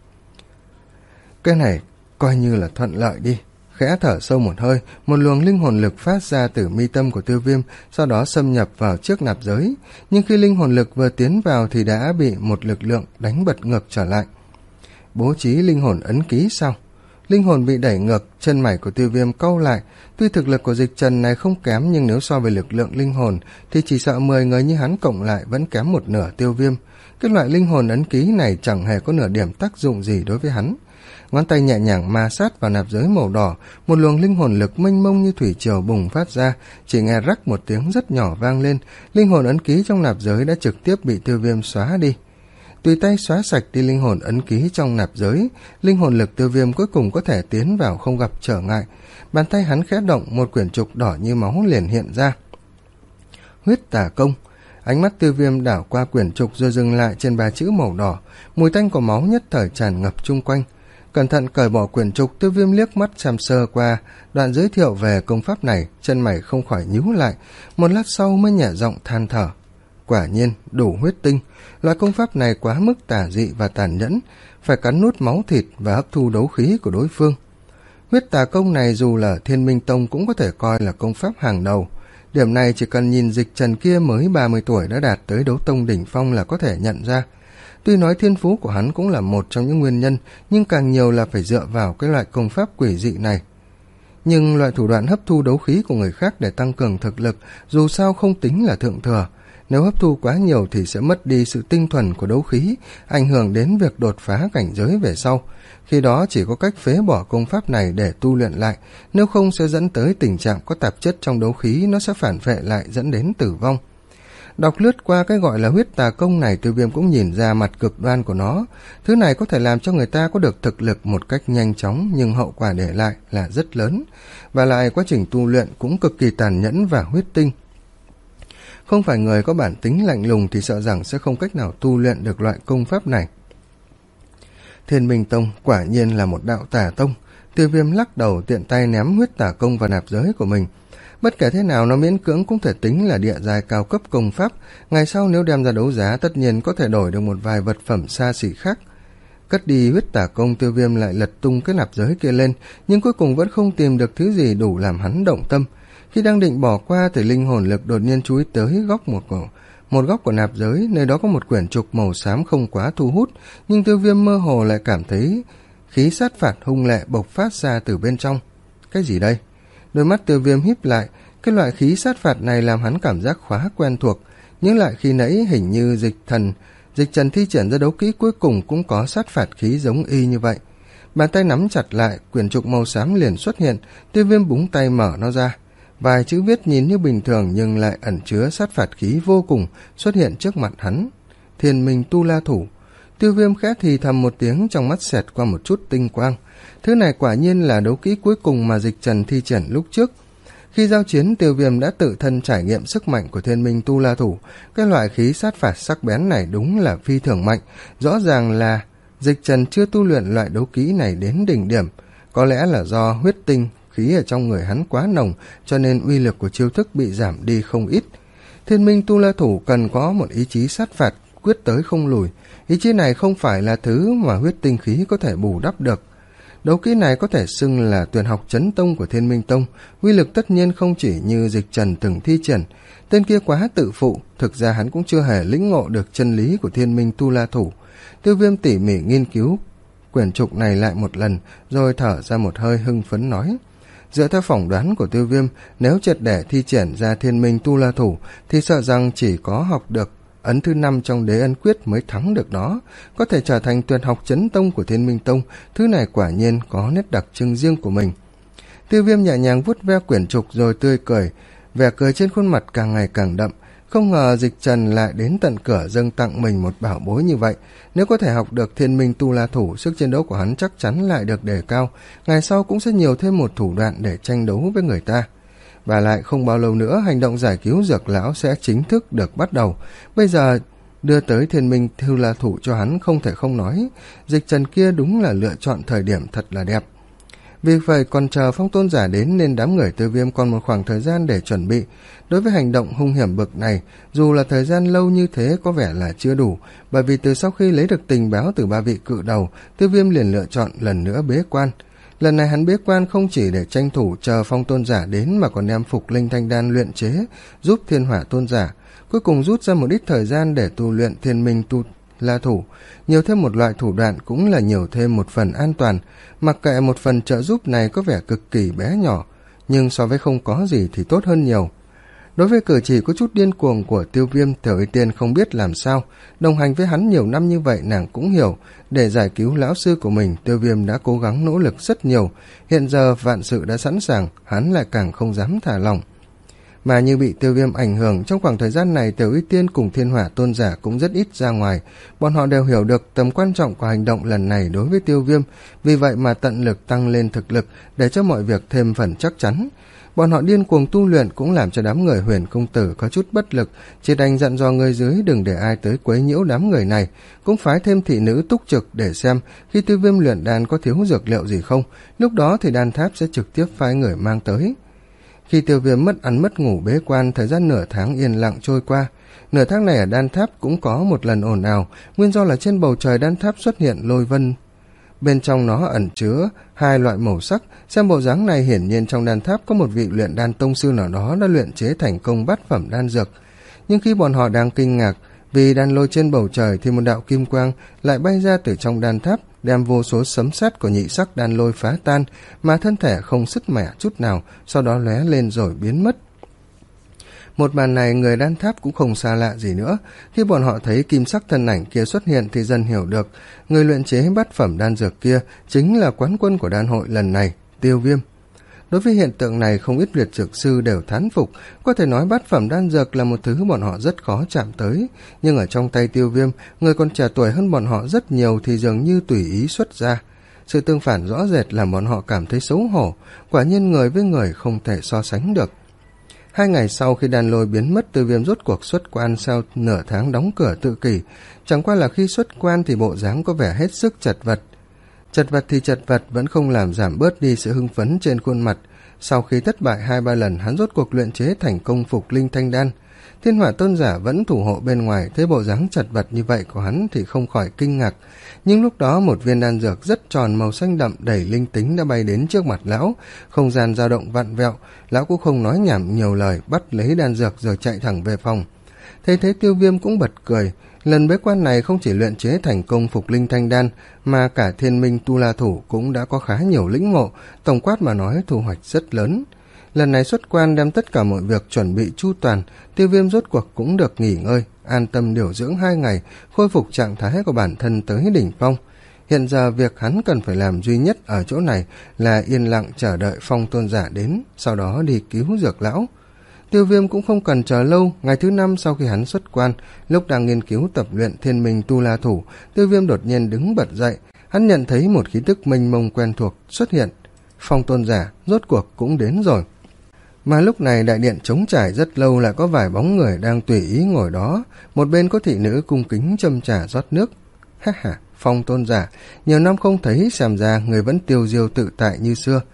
Cái này coi như là thuận lợi đi. Khẽ thở sâu một hơi, một luồng linh hồn lực phát ra từ mi tâm của Tiêu Viêm, sau đó xâm nhập vào trước nạp giới. Nhưng khi linh hồn lực vừa tiến vào thì đã bị một lực lượng đánh bật ngược trở lại. Bố trí linh hồn ấn ký sao? Linh hồn bị đẩy ngược, chân mày của Tiêu Viêm cau lại. Tuy thực lực của Dịch Trần này không kém, nhưng nếu so với lực lượng linh hồn thì chỉ sợ mười người như hắn cộng lại vẫn kém một nửa Tiêu Viêm. Cái loại linh hồn ấn ký này chẳng hề có nửa điểm tác dụng gì đối với hắn. Ngón tay nhẹ nhàng ma sát vào nạp giới màu đỏ, một luồng linh hồn lực mênh mông như thủy triều bùng phát ra, chỉ nghe rắc một tiếng rất nhỏ vang lên, linh hồn ấn ký trong nạp giới đã trực tiếp bị Tiêu Viêm xóa đi. Tùy tay xóa sạch đi linh hồn ấn ký trong nạp giới, linh hồn lực Tiêu Viêm cuối cùng có thể tiến vào không gặp trở ngại. Bàn tay hắn khẽ động, một quyển trục đỏ như máu liền hiện ra. Huyết Tà Công. Ánh mắt Tiêu Viêm đảo qua quyển trục rồi dừng lại trên ba chữ màu đỏ, mùi tanh của máu nhất thời tràn ngập chung quanh. Cẩn thận cởi bỏ quyển trục, Tiêu Viêm liếc mắt xem sơ qua đoạn giới thiệu về công pháp này, chân mày không khỏi nhíu lại, một lát sau mới nhẹ giọng than thở. Quả nhiên, đủ huyết tinh, loại công pháp này quá mức tà dị và tàn nhẫn, phải cắn nuốt máu thịt và hấp thu đấu khí của đối phương. Huyết Tà Công này dù là Thiên Minh Tông cũng có thể coi là công pháp hàng đầu. Điểm này chỉ cần nhìn Dịch Trần kia mới ba mươi tuổi đã đạt tới đấu tông đỉnh phong là có thể nhận ra. Tuy nói thiên phú của hắn cũng là một trong những nguyên nhân, nhưng càng nhiều là phải dựa vào cái loại công pháp quỷ dị này. Nhưng loại thủ đoạn hấp thu đấu khí của người khác để tăng cường thực lực dù sao không tính là thượng thừa. Nếu hấp thu quá nhiều thì sẽ mất đi sự tinh thuần của đấu khí, ảnh hưởng đến việc đột phá cảnh giới về sau. Khi đó chỉ có cách phế bỏ công pháp này để tu luyện lại, nếu không sẽ dẫn tới tình trạng có tạp chất trong đấu khí, nó sẽ phản phệ lại dẫn đến tử vong. Đọc lướt qua cái gọi là huyết tà công này, Tiêu Viêm cũng nhìn ra mặt cực đoan của nó. Thứ này có thể làm cho người ta có được thực lực một cách nhanh chóng, nhưng hậu quả để lại là rất lớn. Và lại quá trình tu luyện cũng cực kỳ tàn nhẫn và huyết tinh. Không phải người có bản tính lạnh lùng thì sợ rằng sẽ không cách nào tu luyện được loại công pháp này. Thiên Minh Tông quả nhiên là một đạo tà tông. Tiêu Viêm lắc đầu tiện tay ném huyết tà công vào nạp giới của mình. Bất kể thế nào nó miễn cưỡng cũng thể tính là địa giai cao cấp công pháp, ngày sau nếu đem ra đấu giá tất nhiên có thể đổi được một vài vật phẩm xa xỉ khác. Cất đi huyết tà công, Tiêu Viêm lại lật tung cái nạp giới kia lên, nhưng cuối cùng vẫn không tìm được thứ gì đủ làm hắn động tâm. Khi đang định bỏ qua thì linh hồn lực đột nhiên chú ý tới góc một cổ, một góc của nạp giới, nơi đó có một quyển trục màu xám không quá thu hút, nhưng Tiêu Viêm mơ hồ lại cảm thấy khí sát phạt hung lệ bộc phát ra từ bên trong. Cái gì đây? Đôi mắt Tiêu Viêm híp lại, cái loại khí sát phạt này làm hắn cảm giác khá quen thuộc, nhưng lại khi nãy hình như dịch thần, Dịch Trần thi triển ra đấu kỹ cuối cùng cũng có sát phạt khí giống y như vậy. Bàn tay nắm chặt lại, quyển trục màu xám liền xuất hiện, Tiêu Viêm búng tay mở nó ra. Vài chữ viết nhìn như bình thường nhưng lại ẩn chứa sát phạt khí vô cùng xuất hiện trước mặt hắn. Thiên Minh Tu La Thủ. Tiêu Viêm khẽ thì thầm một tiếng, trong mắt xẹt qua một chút tinh quang. Thứ này quả nhiên là đấu kỹ cuối cùng mà Dịch Trần thi triển lúc trước. Khi giao chiến, Tiêu Viêm đã tự thân trải nghiệm sức mạnh của Thiên Minh Tu La Thủ. Cái loại khí sát phạt sắc bén này đúng là phi thường mạnh. Rõ ràng là Dịch Trần chưa tu luyện loại đấu kỹ này đến đỉnh điểm. Có lẽ là do huyết tinh khí ở trong người hắn quá nồng, cho nên uy lực của chiêu thức bị giảm đi không ít. Thiên minh tu la thủ cần có một ý chí sát phạt, quyết tới không lùi. Ý chí này không phải là thứ mà huyết tinh khí có thể bù đắp được. Đấu kỹ này có thể xưng là tuyệt học chấn tông của Thiên Minh Tông, uy lực tất nhiên không chỉ như Dịch Trần từng thi triển. Tên kia quá tự phụ, thực ra hắn cũng chưa hề lĩnh ngộ được chân lý của Thiên Minh tu la thủ. Tiêu Viêm tỉ mỉ nghiên cứu quyển trục này lại một lần, rồi thở ra một hơi hưng phấn nói: dựa theo phỏng đoán của Tiêu Viêm, nếu triệt để thi triển ra Thiên Minh tu la thủ thì sợ rằng chỉ có học được ấn thứ năm trong Đế Ân Quyết mới thắng được nó, có thể trở thành tuyệt học chấn tông của Thiên Minh Tông. Thứ này quả nhiên có nét đặc trưng riêng của mình. Tiêu Viêm nhẹ nhàng vuốt ve quyển trục rồi tươi cười, vẻ cười trên khuôn mặt càng ngày càng đậm. Không ngờ Dịch Trần lại đến tận cửa dâng tặng mình một bảo bối như vậy. Nếu có thể học được Thiên Minh tu la thủ, sức chiến đấu của hắn chắc chắn lại được đề cao, ngày sau cũng sẽ nhiều thêm một thủ đoạn để tranh đấu với người ta. Và lại không bao lâu nữa, hành động giải cứu Dược lão sẽ chính thức được bắt đầu. Bây giờ đưa tới Thiên Minh tu la thủ cho hắn, không thể không nói Dịch Trần kia đúng là lựa chọn thời điểm thật là đẹp. Vì vậy còn chờ Phong Tôn giả đến, nên đám người Tiêu Viêm còn một khoảng thời gian để chuẩn bị. Đối với hành động hung hiểm bực này, dù là thời gian lâu như thế có vẻ là chưa đủ, bởi vì từ sau khi lấy được tình báo từ ba vị cự đầu, Tiêu Viêm liền lựa chọn lần nữa bế quan. Lần này hắn bế quan không chỉ để tranh thủ chờ Phong Tôn giả đến, mà còn đem Phục Linh Thanh Đan luyện chế giúp Thiên Hỏa Tôn giả, cuối cùng rút ra một ít thời gian để tu luyện Thiên Minh tu la thủ. Nhiều thêm một loại thủ đoạn cũng là nhiều thêm một phần an toàn, mặc kệ một phần trợ giúp này có vẻ cực kỳ bé nhỏ, nhưng so với không có gì thì tốt hơn nhiều. Đối với cử chỉ có chút điên cuồng của Tiêu Viêm, Tiểu Y Tiên không biết làm sao. Đồng hành với hắn nhiều năm như vậy, nàng cũng hiểu, để giải cứu lão sư của mình, Tiêu Viêm đã cố gắng nỗ lực rất nhiều. Hiện giờ vạn sự đã sẵn sàng, hắn lại càng không dám thả lỏng. Mà như bị Tiêu Viêm ảnh hưởng, trong khoảng thời gian này Tiểu Y Tiên cùng Thiên Hỏa Tôn giả cũng rất ít ra ngoài. Bọn họ đều hiểu được tầm quan trọng của hành động lần này đối với Tiêu Viêm, vì vậy mà tận lực tăng lên thực lực để cho mọi việc thêm phần chắc chắn. Bọn họ điên cuồng tu luyện cũng làm cho đám người Huyền công tử có chút bất lực, chỉ đành dặn dò người dưới đừng để ai tới quấy nhiễu đám người này, cũng phái thêm thị nữ túc trực để xem khi Tiêu Viêm luyện đan có thiếu dược liệu gì không, lúc đó thì đan tháp sẽ trực tiếp phái người mang tới. Khi Tiêu Viêm mất ăn mất ngủ bế quan, thời gian nửa tháng yên lặng trôi qua. Nửa tháng này ở đan tháp cũng có một lần ồn ào, nguyên do là trên bầu trời đan tháp xuất hiện lôi vân. Bên trong nó ẩn chứa hai loại màu sắc, xem bộ dáng này hiển nhiên trong đan tháp có một vị luyện đan tông sư nào đó đã luyện chế thành công bát phẩm đan dược. Nhưng khi bọn họ đang kinh ngạc vì đan lôi trên bầu trời thì một đạo kim quang lại bay ra từ trong đan tháp, đem vô số sấm sét của nhị sắc đan lôi phá tan, mà thân thể không sứt mẻ chút nào, sau đó lóe lên rồi biến mất. Một màn này người đan tháp cũng không xa lạ gì nữa. Khi bọn họ thấy kim sắc thân ảnh kia xuất hiện thì dần hiểu được người luyện chế bát phẩm đan dược kia chính là quán quân của đan hội lần này, Tiêu Viêm. Đối với hiện tượng này, không ít liệt dược sư đều thán phục. Có thể nói bát phẩm đan dược là một thứ bọn họ rất khó chạm tới, nhưng ở trong tay Tiêu Viêm, người còn trẻ tuổi hơn bọn họ rất nhiều thì dường như tùy ý xuất ra. Sự tương phản rõ rệt làm bọn họ cảm thấy xấu hổ. Quả nhiên người với người không thể so sánh được. Hai ngày sau khi đan lôi biến mất, Tiêu Viêm rốt cuộc xuất quan sau nửa tháng đóng cửa tự kỷ. Chẳng qua là khi xuất quan thì bộ dáng có vẻ hết sức chật vật. Chật vật thì chật vật vẫn không làm giảm bớt đi sự hưng phấn trên khuôn mặt. Sau khi thất bại hai ba lần, hắn rốt cuộc luyện chế thành công Phục Linh Thanh Đan. Thiên Hỏa Tôn giả vẫn thủ hộ bên ngoài, thấy bộ dáng chật vật như vậy của hắn thì không khỏi kinh ngạc. Nhưng lúc đó một viên đan dược rất tròn màu xanh đậm đầy linh tính đã bay đến trước mặt lão, không gian dao động vặn vẹo, lão cũng không nói nhảm nhiều lời, bắt lấy đan dược rồi chạy thẳng về phòng. Thấy thế Tiêu Viêm cũng bật cười, lần bế quan này không chỉ luyện chế thành công Phục Linh Thanh Đan, mà cả Thiên Minh tu la thủ cũng đã có khá nhiều lĩnh ngộ, tổng quát mà nói thu hoạch rất lớn. Lần này xuất quan đem tất cả mọi việc chuẩn bị chu toàn, Tiêu Viêm rốt cuộc cũng được nghỉ ngơi, an tâm điều dưỡng hai ngày, khôi phục trạng thái của bản thân tới đỉnh phong. Hiện giờ việc hắn cần phải làm duy nhất ở chỗ này là yên lặng chờ đợi Phong Tôn giả đến, sau đó đi cứu Dược lão. Tiêu Viêm cũng không cần chờ lâu, ngày thứ năm sau khi hắn xuất quan, lúc đang nghiên cứu tập luyện Thiên Minh tu la thủ, Tiêu Viêm đột nhiên đứng bật dậy, hắn nhận thấy một khí tức mênh mông quen thuộc xuất hiện. Phong Tôn giả rốt cuộc cũng đến rồi. Mà lúc này đại điện trống trải rất lâu, lại có vài bóng người đang tùy ý ngồi đó, một bên có thị nữ cung kính châm trà rót nước. Ha ha, Phong Tôn giả, nhiều năm không thấy, xem ra người vẫn tiêu diêu tự tại như xưa.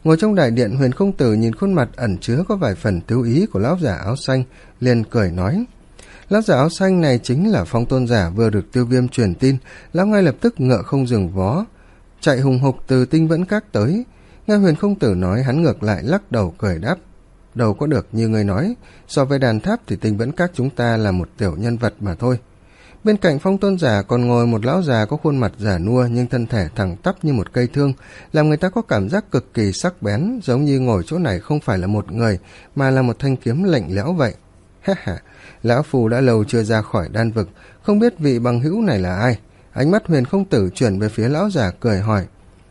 Ngồi trong đại điện, Huyền Không Tử nhìn khuôn mặt ẩn chứa có vài phần tiêu ý của lão giả áo xanh, liền cười nói. Lão giả áo xanh này chính là Phong Tôn giả vừa được Tiêu Viêm truyền tin. Lão ngay lập tức ngựa không dừng vó, chạy hùng hục từ Tinh Vẫn Các tới. Nghe Huyền Không Tử nói, hắn ngược lại lắc đầu cười đáp. Đâu có được như người nói, so với Đàn Tháp thì Tinh Vẫn Các chúng ta là một tiểu nhân vật mà thôi. Bên cạnh Phong Tôn giả còn ngồi một lão già có khuôn mặt già nua nhưng thân thể thẳng tắp như một cây thương, làm người ta có cảm giác cực kỳ sắc bén, giống như ngồi chỗ này không phải là một người mà là một thanh kiếm lạnh lẽo vậy. Ha ha, lão phù đã lâu chưa ra khỏi đan vực, không biết vị bằng hữu này là ai. Ánh mắt Huyền Không Tử chuyển về phía lão già cười hỏi.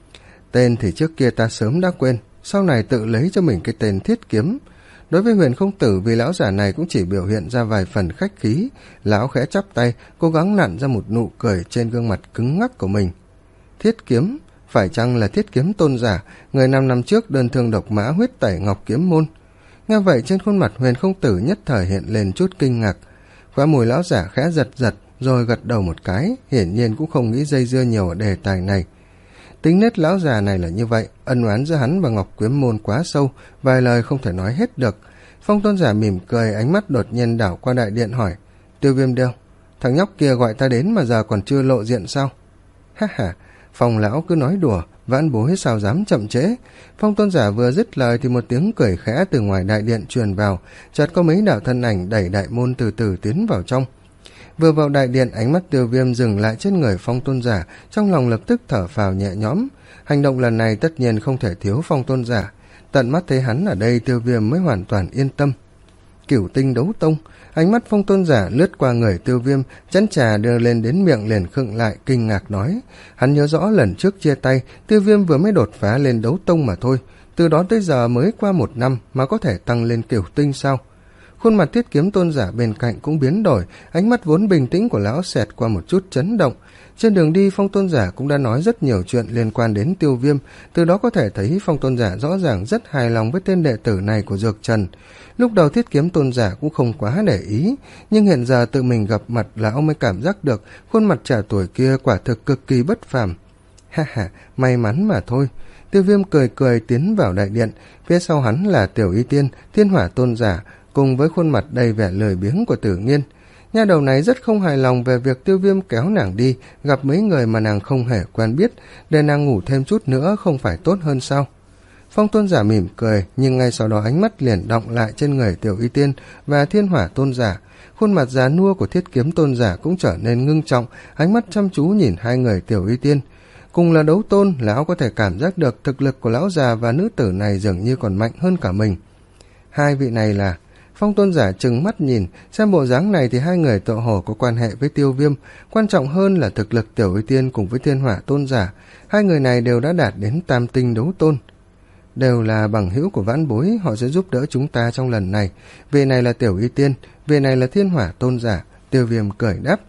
Tên thì trước kia ta sớm đã quên, sau này tự lấy cho mình cái tên Thiết Kiếm. Đối với Huyền Không Tử, vì lão giả này cũng chỉ biểu hiện ra vài phần khách khí, lão khẽ chắp tay, cố gắng nặn ra một nụ cười trên gương mặt cứng ngắc của mình. Thiết Kiếm, phải chăng là Thiết Kiếm tôn giả, người năm năm trước đơn thương độc mã huyết tẩy Ngọc Kiếm môn? Nghe vậy trên khuôn mặt Huyền Không Tử nhất thời hiện lên chút kinh ngạc. Khóe môi lão giả khẽ giật giật, rồi gật đầu một cái, hiển nhiên cũng không nghĩ dây dưa nhiều ở đề tài này. Tính nết lão già này là như vậy, ân oán giữa hắn và Ngọc Kiếm môn quá sâu, vài lời không thể nói hết được. Phong Tôn giả mỉm cười, ánh mắt đột nhiên đảo qua đại điện hỏi. Tiêu Viêm đâu? Thằng nhóc kia gọi ta đến mà giờ còn chưa lộ diện sao? Ha ha, Phong lão cứ nói đùa, vãn bối sao dám chậm trễ. Phong Tôn giả vừa dứt lời thì một tiếng cười khẽ từ ngoài đại điện truyền vào, chợt có mấy đạo thân ảnh đẩy đại môn từ từ tiến vào trong. Vừa vào đại điện, ánh mắt Tiêu Viêm dừng lại trên người Phong Tôn giả, trong lòng lập tức thở phào nhẹ nhõm. Hành động lần này tất nhiên không thể thiếu Phong Tôn giả, tận mắt thấy hắn ở đây, Tiêu Viêm mới hoàn toàn yên tâm. Cửu Tinh Đấu Tông. Ánh mắt Phong Tôn giả lướt qua người Tiêu Viêm, chén trà đưa lên đến miệng liền khựng lại, kinh ngạc nói. Hắn nhớ rõ lần trước chia tay, Tiêu Viêm vừa mới đột phá lên Đấu Tông mà thôi, từ đó tới giờ mới qua một năm mà có thể tăng lên Cửu Tinh sao? Khuôn mặt Thiết Kiếm tôn giả bên cạnh cũng biến đổi, ánh mắt vốn bình tĩnh của lão xẹt qua một chút chấn động. Trên đường đi, Phong Tôn giả cũng đã nói rất nhiều chuyện liên quan đến Tiêu Viêm, từ đó có thể thấy Phong Tôn giả rõ ràng rất hài lòng với tên đệ tử này của Dược Trần. Lúc đầu Thiết Kiếm tôn giả cũng không quá để ý, nhưng hiện giờ tự mình gặp mặt lão mới cảm giác được khuôn mặt trẻ tuổi kia quả thực cực kỳ bất phàm. Ha ha, may mắn mà thôi. Tiêu Viêm cười cười tiến vào đại điện, phía sau hắn là Tiểu Y Tiên, Thiên Hỏa tôn giả, cùng với khuôn mặt đầy vẻ lười biếng của Tử Nghiên. Nha đầu này rất không hài lòng về việc Tiêu Viêm kéo nàng đi gặp mấy người mà nàng không hề quen biết, để nàng ngủ thêm chút nữa không phải tốt hơn sao? Phong tôn giả mỉm cười, nhưng ngay sau đó ánh mắt liền đọng lại trên người Tiểu Y Tiên và Thiên Hỏa tôn giả. Khuôn mặt già nua của Thiết Kiếm tôn giả cũng trở nên ngưng trọng, ánh mắt chăm chú nhìn hai người Tiểu Y Tiên. Cùng là đấu tôn, lão có thể cảm giác được thực lực của lão già và nữ tử này dường như còn mạnh hơn cả mình. Hai vị này là... Phong tôn giả trừng mắt nhìn, xem bộ dáng này thì hai người tựa hồ có quan hệ với Tiêu Viêm, quan trọng hơn là thực lực Tiểu Y Tiên cùng với Thiên Hỏa tôn giả, hai người này đều đã đạt đến tam tinh đấu tôn. Đều là bằng hữu của vãn bối, họ sẽ giúp đỡ chúng ta trong lần này. Vị này là Tiểu Y Tiên, vị này là Thiên Hỏa tôn giả. Tiêu Viêm cười đáp.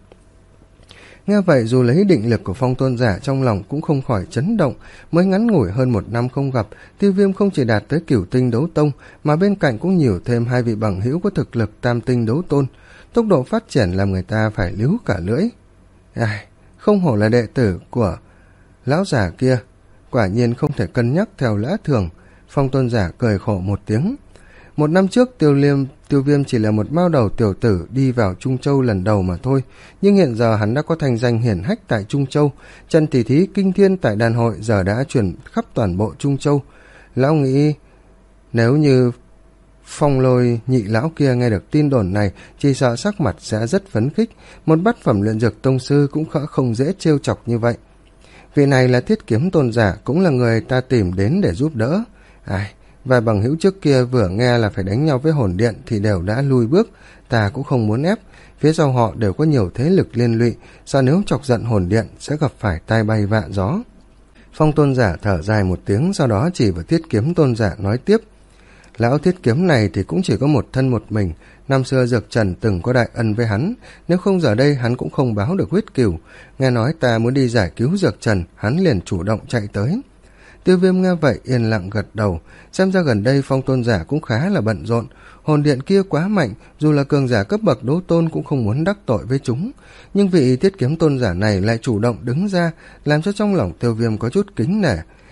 Nghe vậy, dù lấy định lực của Phong tôn giả, trong lòng cũng không khỏi chấn động. Mới ngắn ngủi hơn một năm không gặp, Tiêu Viêm không chỉ đạt tới cửu tinh đấu tông, mà bên cạnh cũng nhiều thêm hai vị bằng hữu có thực lực tam tinh đấu tôn. Tốc độ phát triển làm người ta phải líu cả lưỡi. Ai, không hổ là đệ tử của lão già kia, quả nhiên không thể cân nhắc theo lẽ thường. Phong tôn giả cười khổ một tiếng. Một năm trước, Tiêu Liêm, Tiêu Viêm chỉ là một mao đầu tiểu tử đi vào Trung Châu lần đầu mà thôi, nhưng hiện giờ hắn đã có thành danh hiển hách tại Trung Châu. Trận tỷ thí kinh thiên tại đàn hội giờ đã truyền khắp toàn bộ Trung Châu. Lão nghĩ nếu như Phong Lôi nhị lão kia nghe được tin đồn này, chỉ sợ sắc mặt sẽ rất phấn khích. Một bát phẩm luyện dược tông sư cũng không dễ trêu chọc như vậy. Vị này là Thiết Kiếm tôn giả, cũng là người ta tìm đến để giúp đỡ. Ai, vài bằng hữu trước kia vừa nghe là phải đánh nhau với hồn điện thì đều đã lui bước, ta cũng không muốn ép. Phía sau họ đều có nhiều thế lực liên lụy, sao nếu chọc giận hồn điện sẽ gặp phải tai bay vạ gió. Phong tôn giả thở dài một tiếng, sau đó chỉ vào Thiết Kiếm tôn giả nói tiếp. Lão Thiết Kiếm này thì cũng chỉ có một thân một mình, năm xưa Dược Trần từng có đại ân với hắn, nếu không giờ đây hắn cũng không báo được huyết cửu. Nghe nói ta muốn đi giải cứu Dược Trần, hắn liền chủ động chạy tới. Tiêu Viêm nghe vậy yên lặng gật đầu, xem ra gần đây Phong tôn giả cũng khá là bận rộn. Hồn điện kia quá mạnh, dù là cường giả cấp bậc đấu tôn cũng không muốn đắc tội với chúng, nhưng vị Thiết Kiếm tôn giả này lại chủ động đứng ra, làm cho trong lòng Tiêu Viêm có chút kính nể.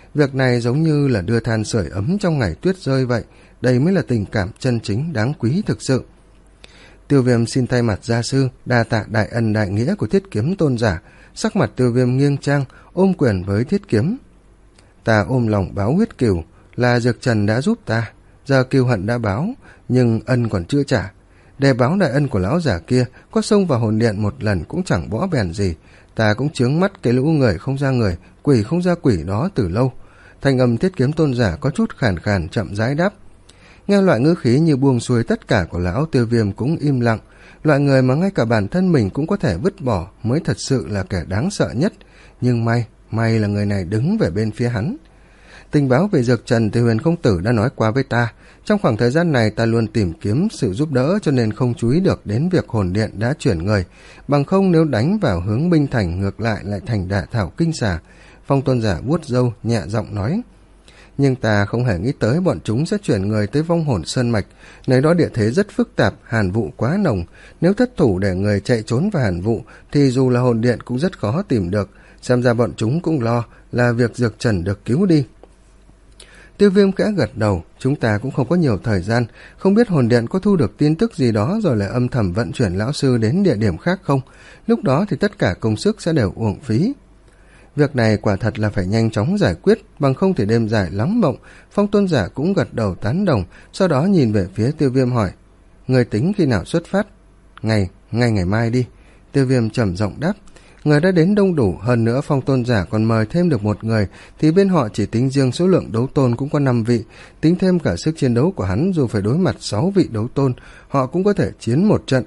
Việc này giống như là đưa than sưởi ấm trong ngày tuyết rơi vậy, đây mới là tình cảm chân chính đáng quý thực sự. Tiêu Viêm xin thay mặt gia sư đa tạ đại ân đại nghĩa của Thiết Kiếm tôn giả. Sắc mặt Tiêu Viêm nghiêng trang, ôm quyền với Thiết Kiếm. Ta ôm lòng báo huyết cừu, là Dược Trần đã giúp ta, giờ cừu hận đã báo, nhưng ân còn chưa trả. Để báo đại ân của lão giả kia, có xông vào hồn điện một lần cũng chẳng bỏ bèn gì. Ta cũng chướng mắt cái lũ người không ra người, quỷ không ra quỷ đó từ lâu. Thanh âm Thiết Kiếm tôn giả có chút khàn khàn chậm rãi đáp. Nghe loại ngữ khí như buông xuôi tất cả của lão, Tiêu Viêm cũng im lặng. Loại người mà ngay cả bản thân mình cũng có thể vứt bỏ mới thật sự là kẻ đáng sợ nhất. Nhưng may, may là người này đứng về bên phía hắn. Tình báo về Dược Trần thì Huyền Không Tử đã nói qua với ta. Trong khoảng thời gian này ta luôn tìm kiếm sự giúp đỡ, cho nên không chú ý được đến việc hồn điện đã chuyển người. Bằng không nếu đánh vào hướng binh thành, ngược lại lại thành đả thảo kinh xà. Phong tôn giả vuốt râu nhẹ giọng nói. Nhưng ta không hề nghĩ tới bọn chúng sẽ chuyển người tới Vong Hồn Sơn Mạch. Nơi đó địa thế rất phức tạp, hàn vụ quá nồng. Nếu thất thủ để người chạy trốn vào hàn vụ thì dù là hồn điện cũng rất khó tìm được. Xem ra bọn chúng cũng lo là việc Dược Trần được cứu đi. Tiêu Viêm khẽ gật đầu. Chúng ta cũng không có nhiều thời gian, không biết hồn điện có thu được tin tức gì đó rồi lại âm thầm vận chuyển lão sư đến địa điểm khác không. Lúc đó thì tất cả công sức sẽ đều uổng phí. Việc này quả thật là phải nhanh chóng giải quyết, bằng không thì đêm dài lắm mộng. Phong tôn giả cũng gật đầu tán đồng, sau đó nhìn về phía Tiêu Viêm hỏi. Người tính khi nào xuất phát? Ngày, ngày ngày mai đi. Tiêu Viêm trầm giọng đáp. Người đã đến đông đủ, hơn nữa Phong tôn giả còn mời thêm được một người, thì bên họ chỉ tính riêng số lượng đấu tôn cũng có năm vị, tính thêm cả sức chiến đấu của hắn, dù phải đối mặt sáu vị đấu tôn, họ cũng có thể chiến một trận.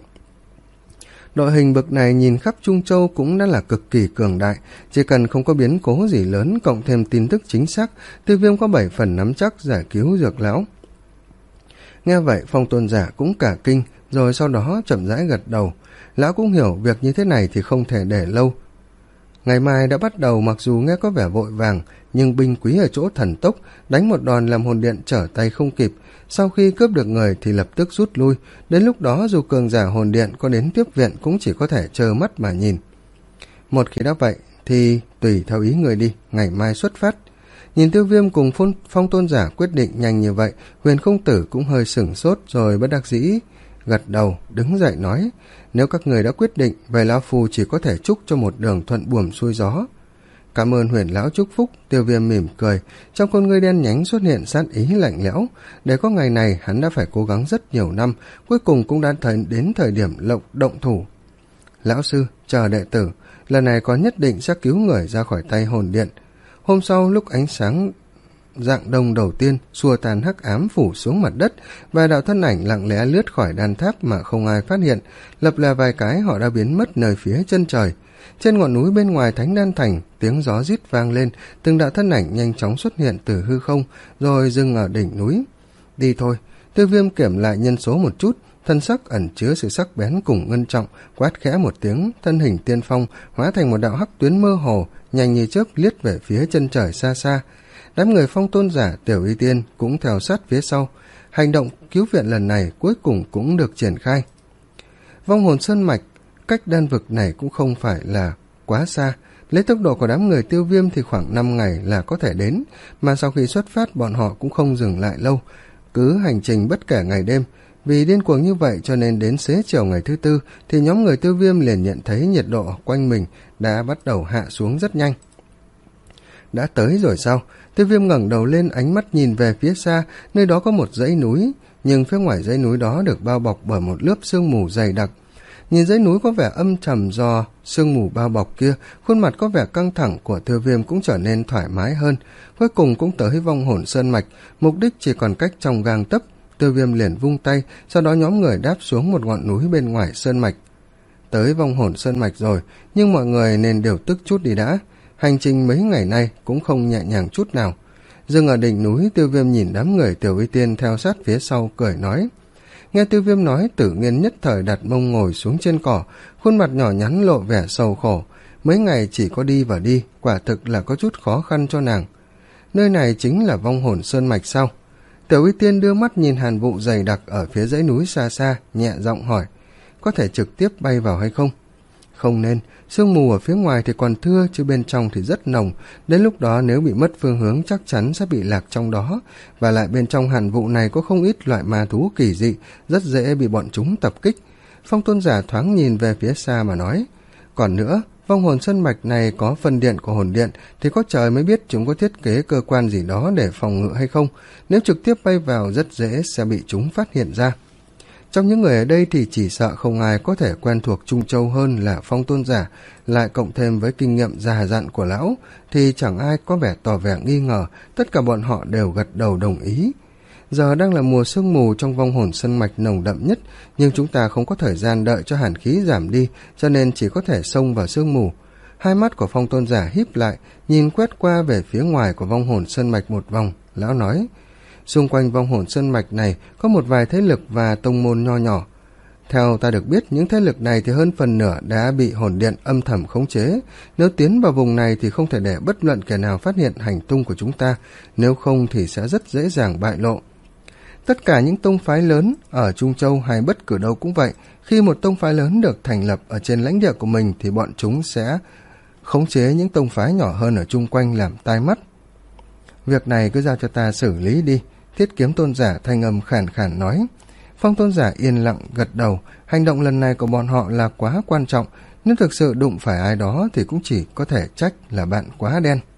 Đội hình bậc này nhìn khắp Trung Châu cũng đã là cực kỳ cường đại, chỉ cần không có biến cố gì lớn cộng thêm tin tức chính xác, Tiêu Viêm có bảy phần nắm chắc giải cứu Dược lão. Nghe vậy Phong tôn giả cũng cả kinh, rồi sau đó chậm rãi gật đầu. Lão cũng hiểu việc như thế này thì không thể để lâu. Ngày mai đã bắt đầu, mặc dù nghe có vẻ vội vàng, nhưng binh quý ở chỗ thần tốc, đánh một đòn làm hồn điện trở tay không kịp. Sau khi cướp được người thì lập tức rút lui, đến lúc đó dù cường giả hồn điện có đến tiếp viện cũng chỉ có thể trơ mắt mà nhìn. Một khi đã vậy thì tùy theo ý người đi, ngày mai xuất phát. Nhìn Tiêu Viêm cùng Phong, Phong tôn giả quyết định nhanh như vậy, Huyền Không Tử cũng hơi sửng sốt rồi bất đắc dĩ gật đầu, đứng dậy nói. Nếu các người đã quyết định, vậy lão phu chỉ có thể chúc cho một đường thuận buồm xuôi gió. Cảm ơn Huyền lão chúc phúc. Tiêu Viêm mỉm cười, trong con ngươi đen nhánh xuất hiện sát ý lạnh lẽo. Để có ngày này hắn đã phải cố gắng rất nhiều năm, cuối cùng cũng đã thời, đến thời điểm lộng động thủ. Lão sư, chờ đệ tử, lần này có nhất định sẽ cứu người ra khỏi tay hồn điện. Hôm sau lúc ánh sáng dạng đông đầu tiên xua tan hắc ám phủ xuống mặt đất, vài đạo thân ảnh lặng lẽ lướt khỏi đan tháp mà không ai phát hiện. Lập là vài cái họ đã biến mất nơi phía chân trời. Trên ngọn núi bên ngoài Thánh Đan Thành, tiếng gió rít vang lên, từng đạo thân ảnh nhanh chóng xuất hiện từ hư không, rồi dừng ở đỉnh núi. Đi thôi. Tiêu Viêm kiểm lại nhân số một chút, thân sắc ẩn chứa sự sắc bén cùng ngân trọng, quát khẽ một tiếng, thân hình tiên phong hóa thành một đạo hắc tuyến mơ hồ, nhanh như chớp liếc về phía chân trời xa xa. Đám người Phong tôn giả, Tiểu Y Tiên cũng theo sát phía sau. Hành động cứu viện lần này cuối cùng cũng được triển khai. Vong Hồn Sơn Mạch cách đan vực này cũng không phải là quá xa, lấy tốc độ của đám người Tiêu Viêm thì khoảng năm ngày là có thể đến, mà sau khi xuất phát bọn họ cũng không dừng lại lâu, cứ hành trình bất kể ngày đêm. Vì điên cuồng như vậy cho nên đến xế chiều ngày thứ tư thì nhóm người Tiêu Viêm liền nhận thấy nhiệt độ quanh mình đã bắt đầu hạ xuống rất nhanh. Đã tới rồi sao? Tiêu Viêm ngẩng đầu lên, ánh mắt nhìn về phía xa, nơi đó có một dãy núi, nhưng phía ngoài dãy núi đó được bao bọc bởi một lớp sương mù dày đặc. Nhìn dãy núi có vẻ âm trầm do sương mù bao bọc kia, khuôn mặt có vẻ căng thẳng của Tiêu Viêm cũng trở nên thoải mái hơn. Cuối cùng cũng tới Vong Hồn Sơn Mạch, mục đích chỉ còn cách trong gang tấc. Tiêu Viêm liền vung tay, sau đó nhóm người đáp xuống một ngọn núi bên ngoài sơn mạch. Tới Vong Hồn Sơn Mạch rồi, nhưng mọi người nên điều tức chút đi đã. Hành trình mấy ngày nay cũng không nhẹ nhàng chút nào. Dừng ở đỉnh núi, Tiêu Viêm nhìn đám người Tiểu Y Tiên theo sát phía sau, cười nói. Nghe Tiêu Viêm nói, Tử Nghiên nhất thời đặt mông ngồi xuống trên cỏ, khuôn mặt nhỏ nhắn lộ vẻ sầu khổ. Mấy ngày chỉ có đi và đi, quả thực là có chút khó khăn cho nàng. Nơi này chính là Vong Hồn Sơn Mạch sao? Tiểu Y Tiên đưa mắt nhìn hàn vụ dày đặc ở phía dãy núi xa xa, nhẹ giọng hỏi. Có thể trực tiếp bay vào hay không? Không nên, sương mù ở phía ngoài thì còn thưa chứ bên trong thì rất nồng, đến lúc đó nếu bị mất phương hướng chắc chắn sẽ bị lạc trong đó, và lại bên trong hàn vụ này có không ít loại ma thú kỳ dị, rất dễ bị bọn chúng tập kích. Phong tôn giả thoáng nhìn về phía xa mà nói, còn nữa, vong hồn sơn mạch này có phân điện của hồn điện thì có trời mới biết chúng có thiết kế cơ quan gì đó để phòng ngự hay không, nếu trực tiếp bay vào rất dễ sẽ bị chúng phát hiện ra. Trong những người ở đây thì chỉ sợ không ai có thể quen thuộc Trung Châu hơn là phong tôn giả, lại cộng thêm với kinh nghiệm già dặn của lão thì chẳng ai có vẻ tỏ vẻ nghi ngờ, tất cả bọn họ đều gật đầu đồng ý. Giờ đang là mùa sương mù trong vong hồn sơn mạch nồng đậm nhất, nhưng chúng ta không có thời gian đợi cho hàn khí giảm đi, cho nên chỉ có thể xông vào sương mù. Hai mắt của phong tôn giả híp lại, nhìn quét qua về phía ngoài của vong hồn sơn mạch một vòng, lão nói, xung quanh vong hồn sơn mạch này có một vài thế lực và tông môn nho nhỏ. Theo ta được biết, những thế lực này thì hơn phần nửa đã bị hồn điện âm thầm khống chế. Nếu tiến vào vùng này thì không thể để bất luận kẻ nào phát hiện hành tung của chúng ta, nếu không thì sẽ rất dễ dàng bại lộ. Tất cả những tông phái lớn ở Trung Châu hay bất cứ đâu cũng vậy, khi một tông phái lớn được thành lập ở trên lãnh địa của mình thì bọn chúng sẽ khống chế những tông phái nhỏ hơn ở chung quanh làm tai mắt. Việc này cứ giao cho ta xử lý đi, Thiết Kiếm tôn giả thanh âm khàn khàn nói. Phong tôn giả yên lặng gật đầu, hành động lần này của bọn họ là quá quan trọng, nếu thực sự đụng phải ai đó thì cũng chỉ có thể trách là bạn quá đen.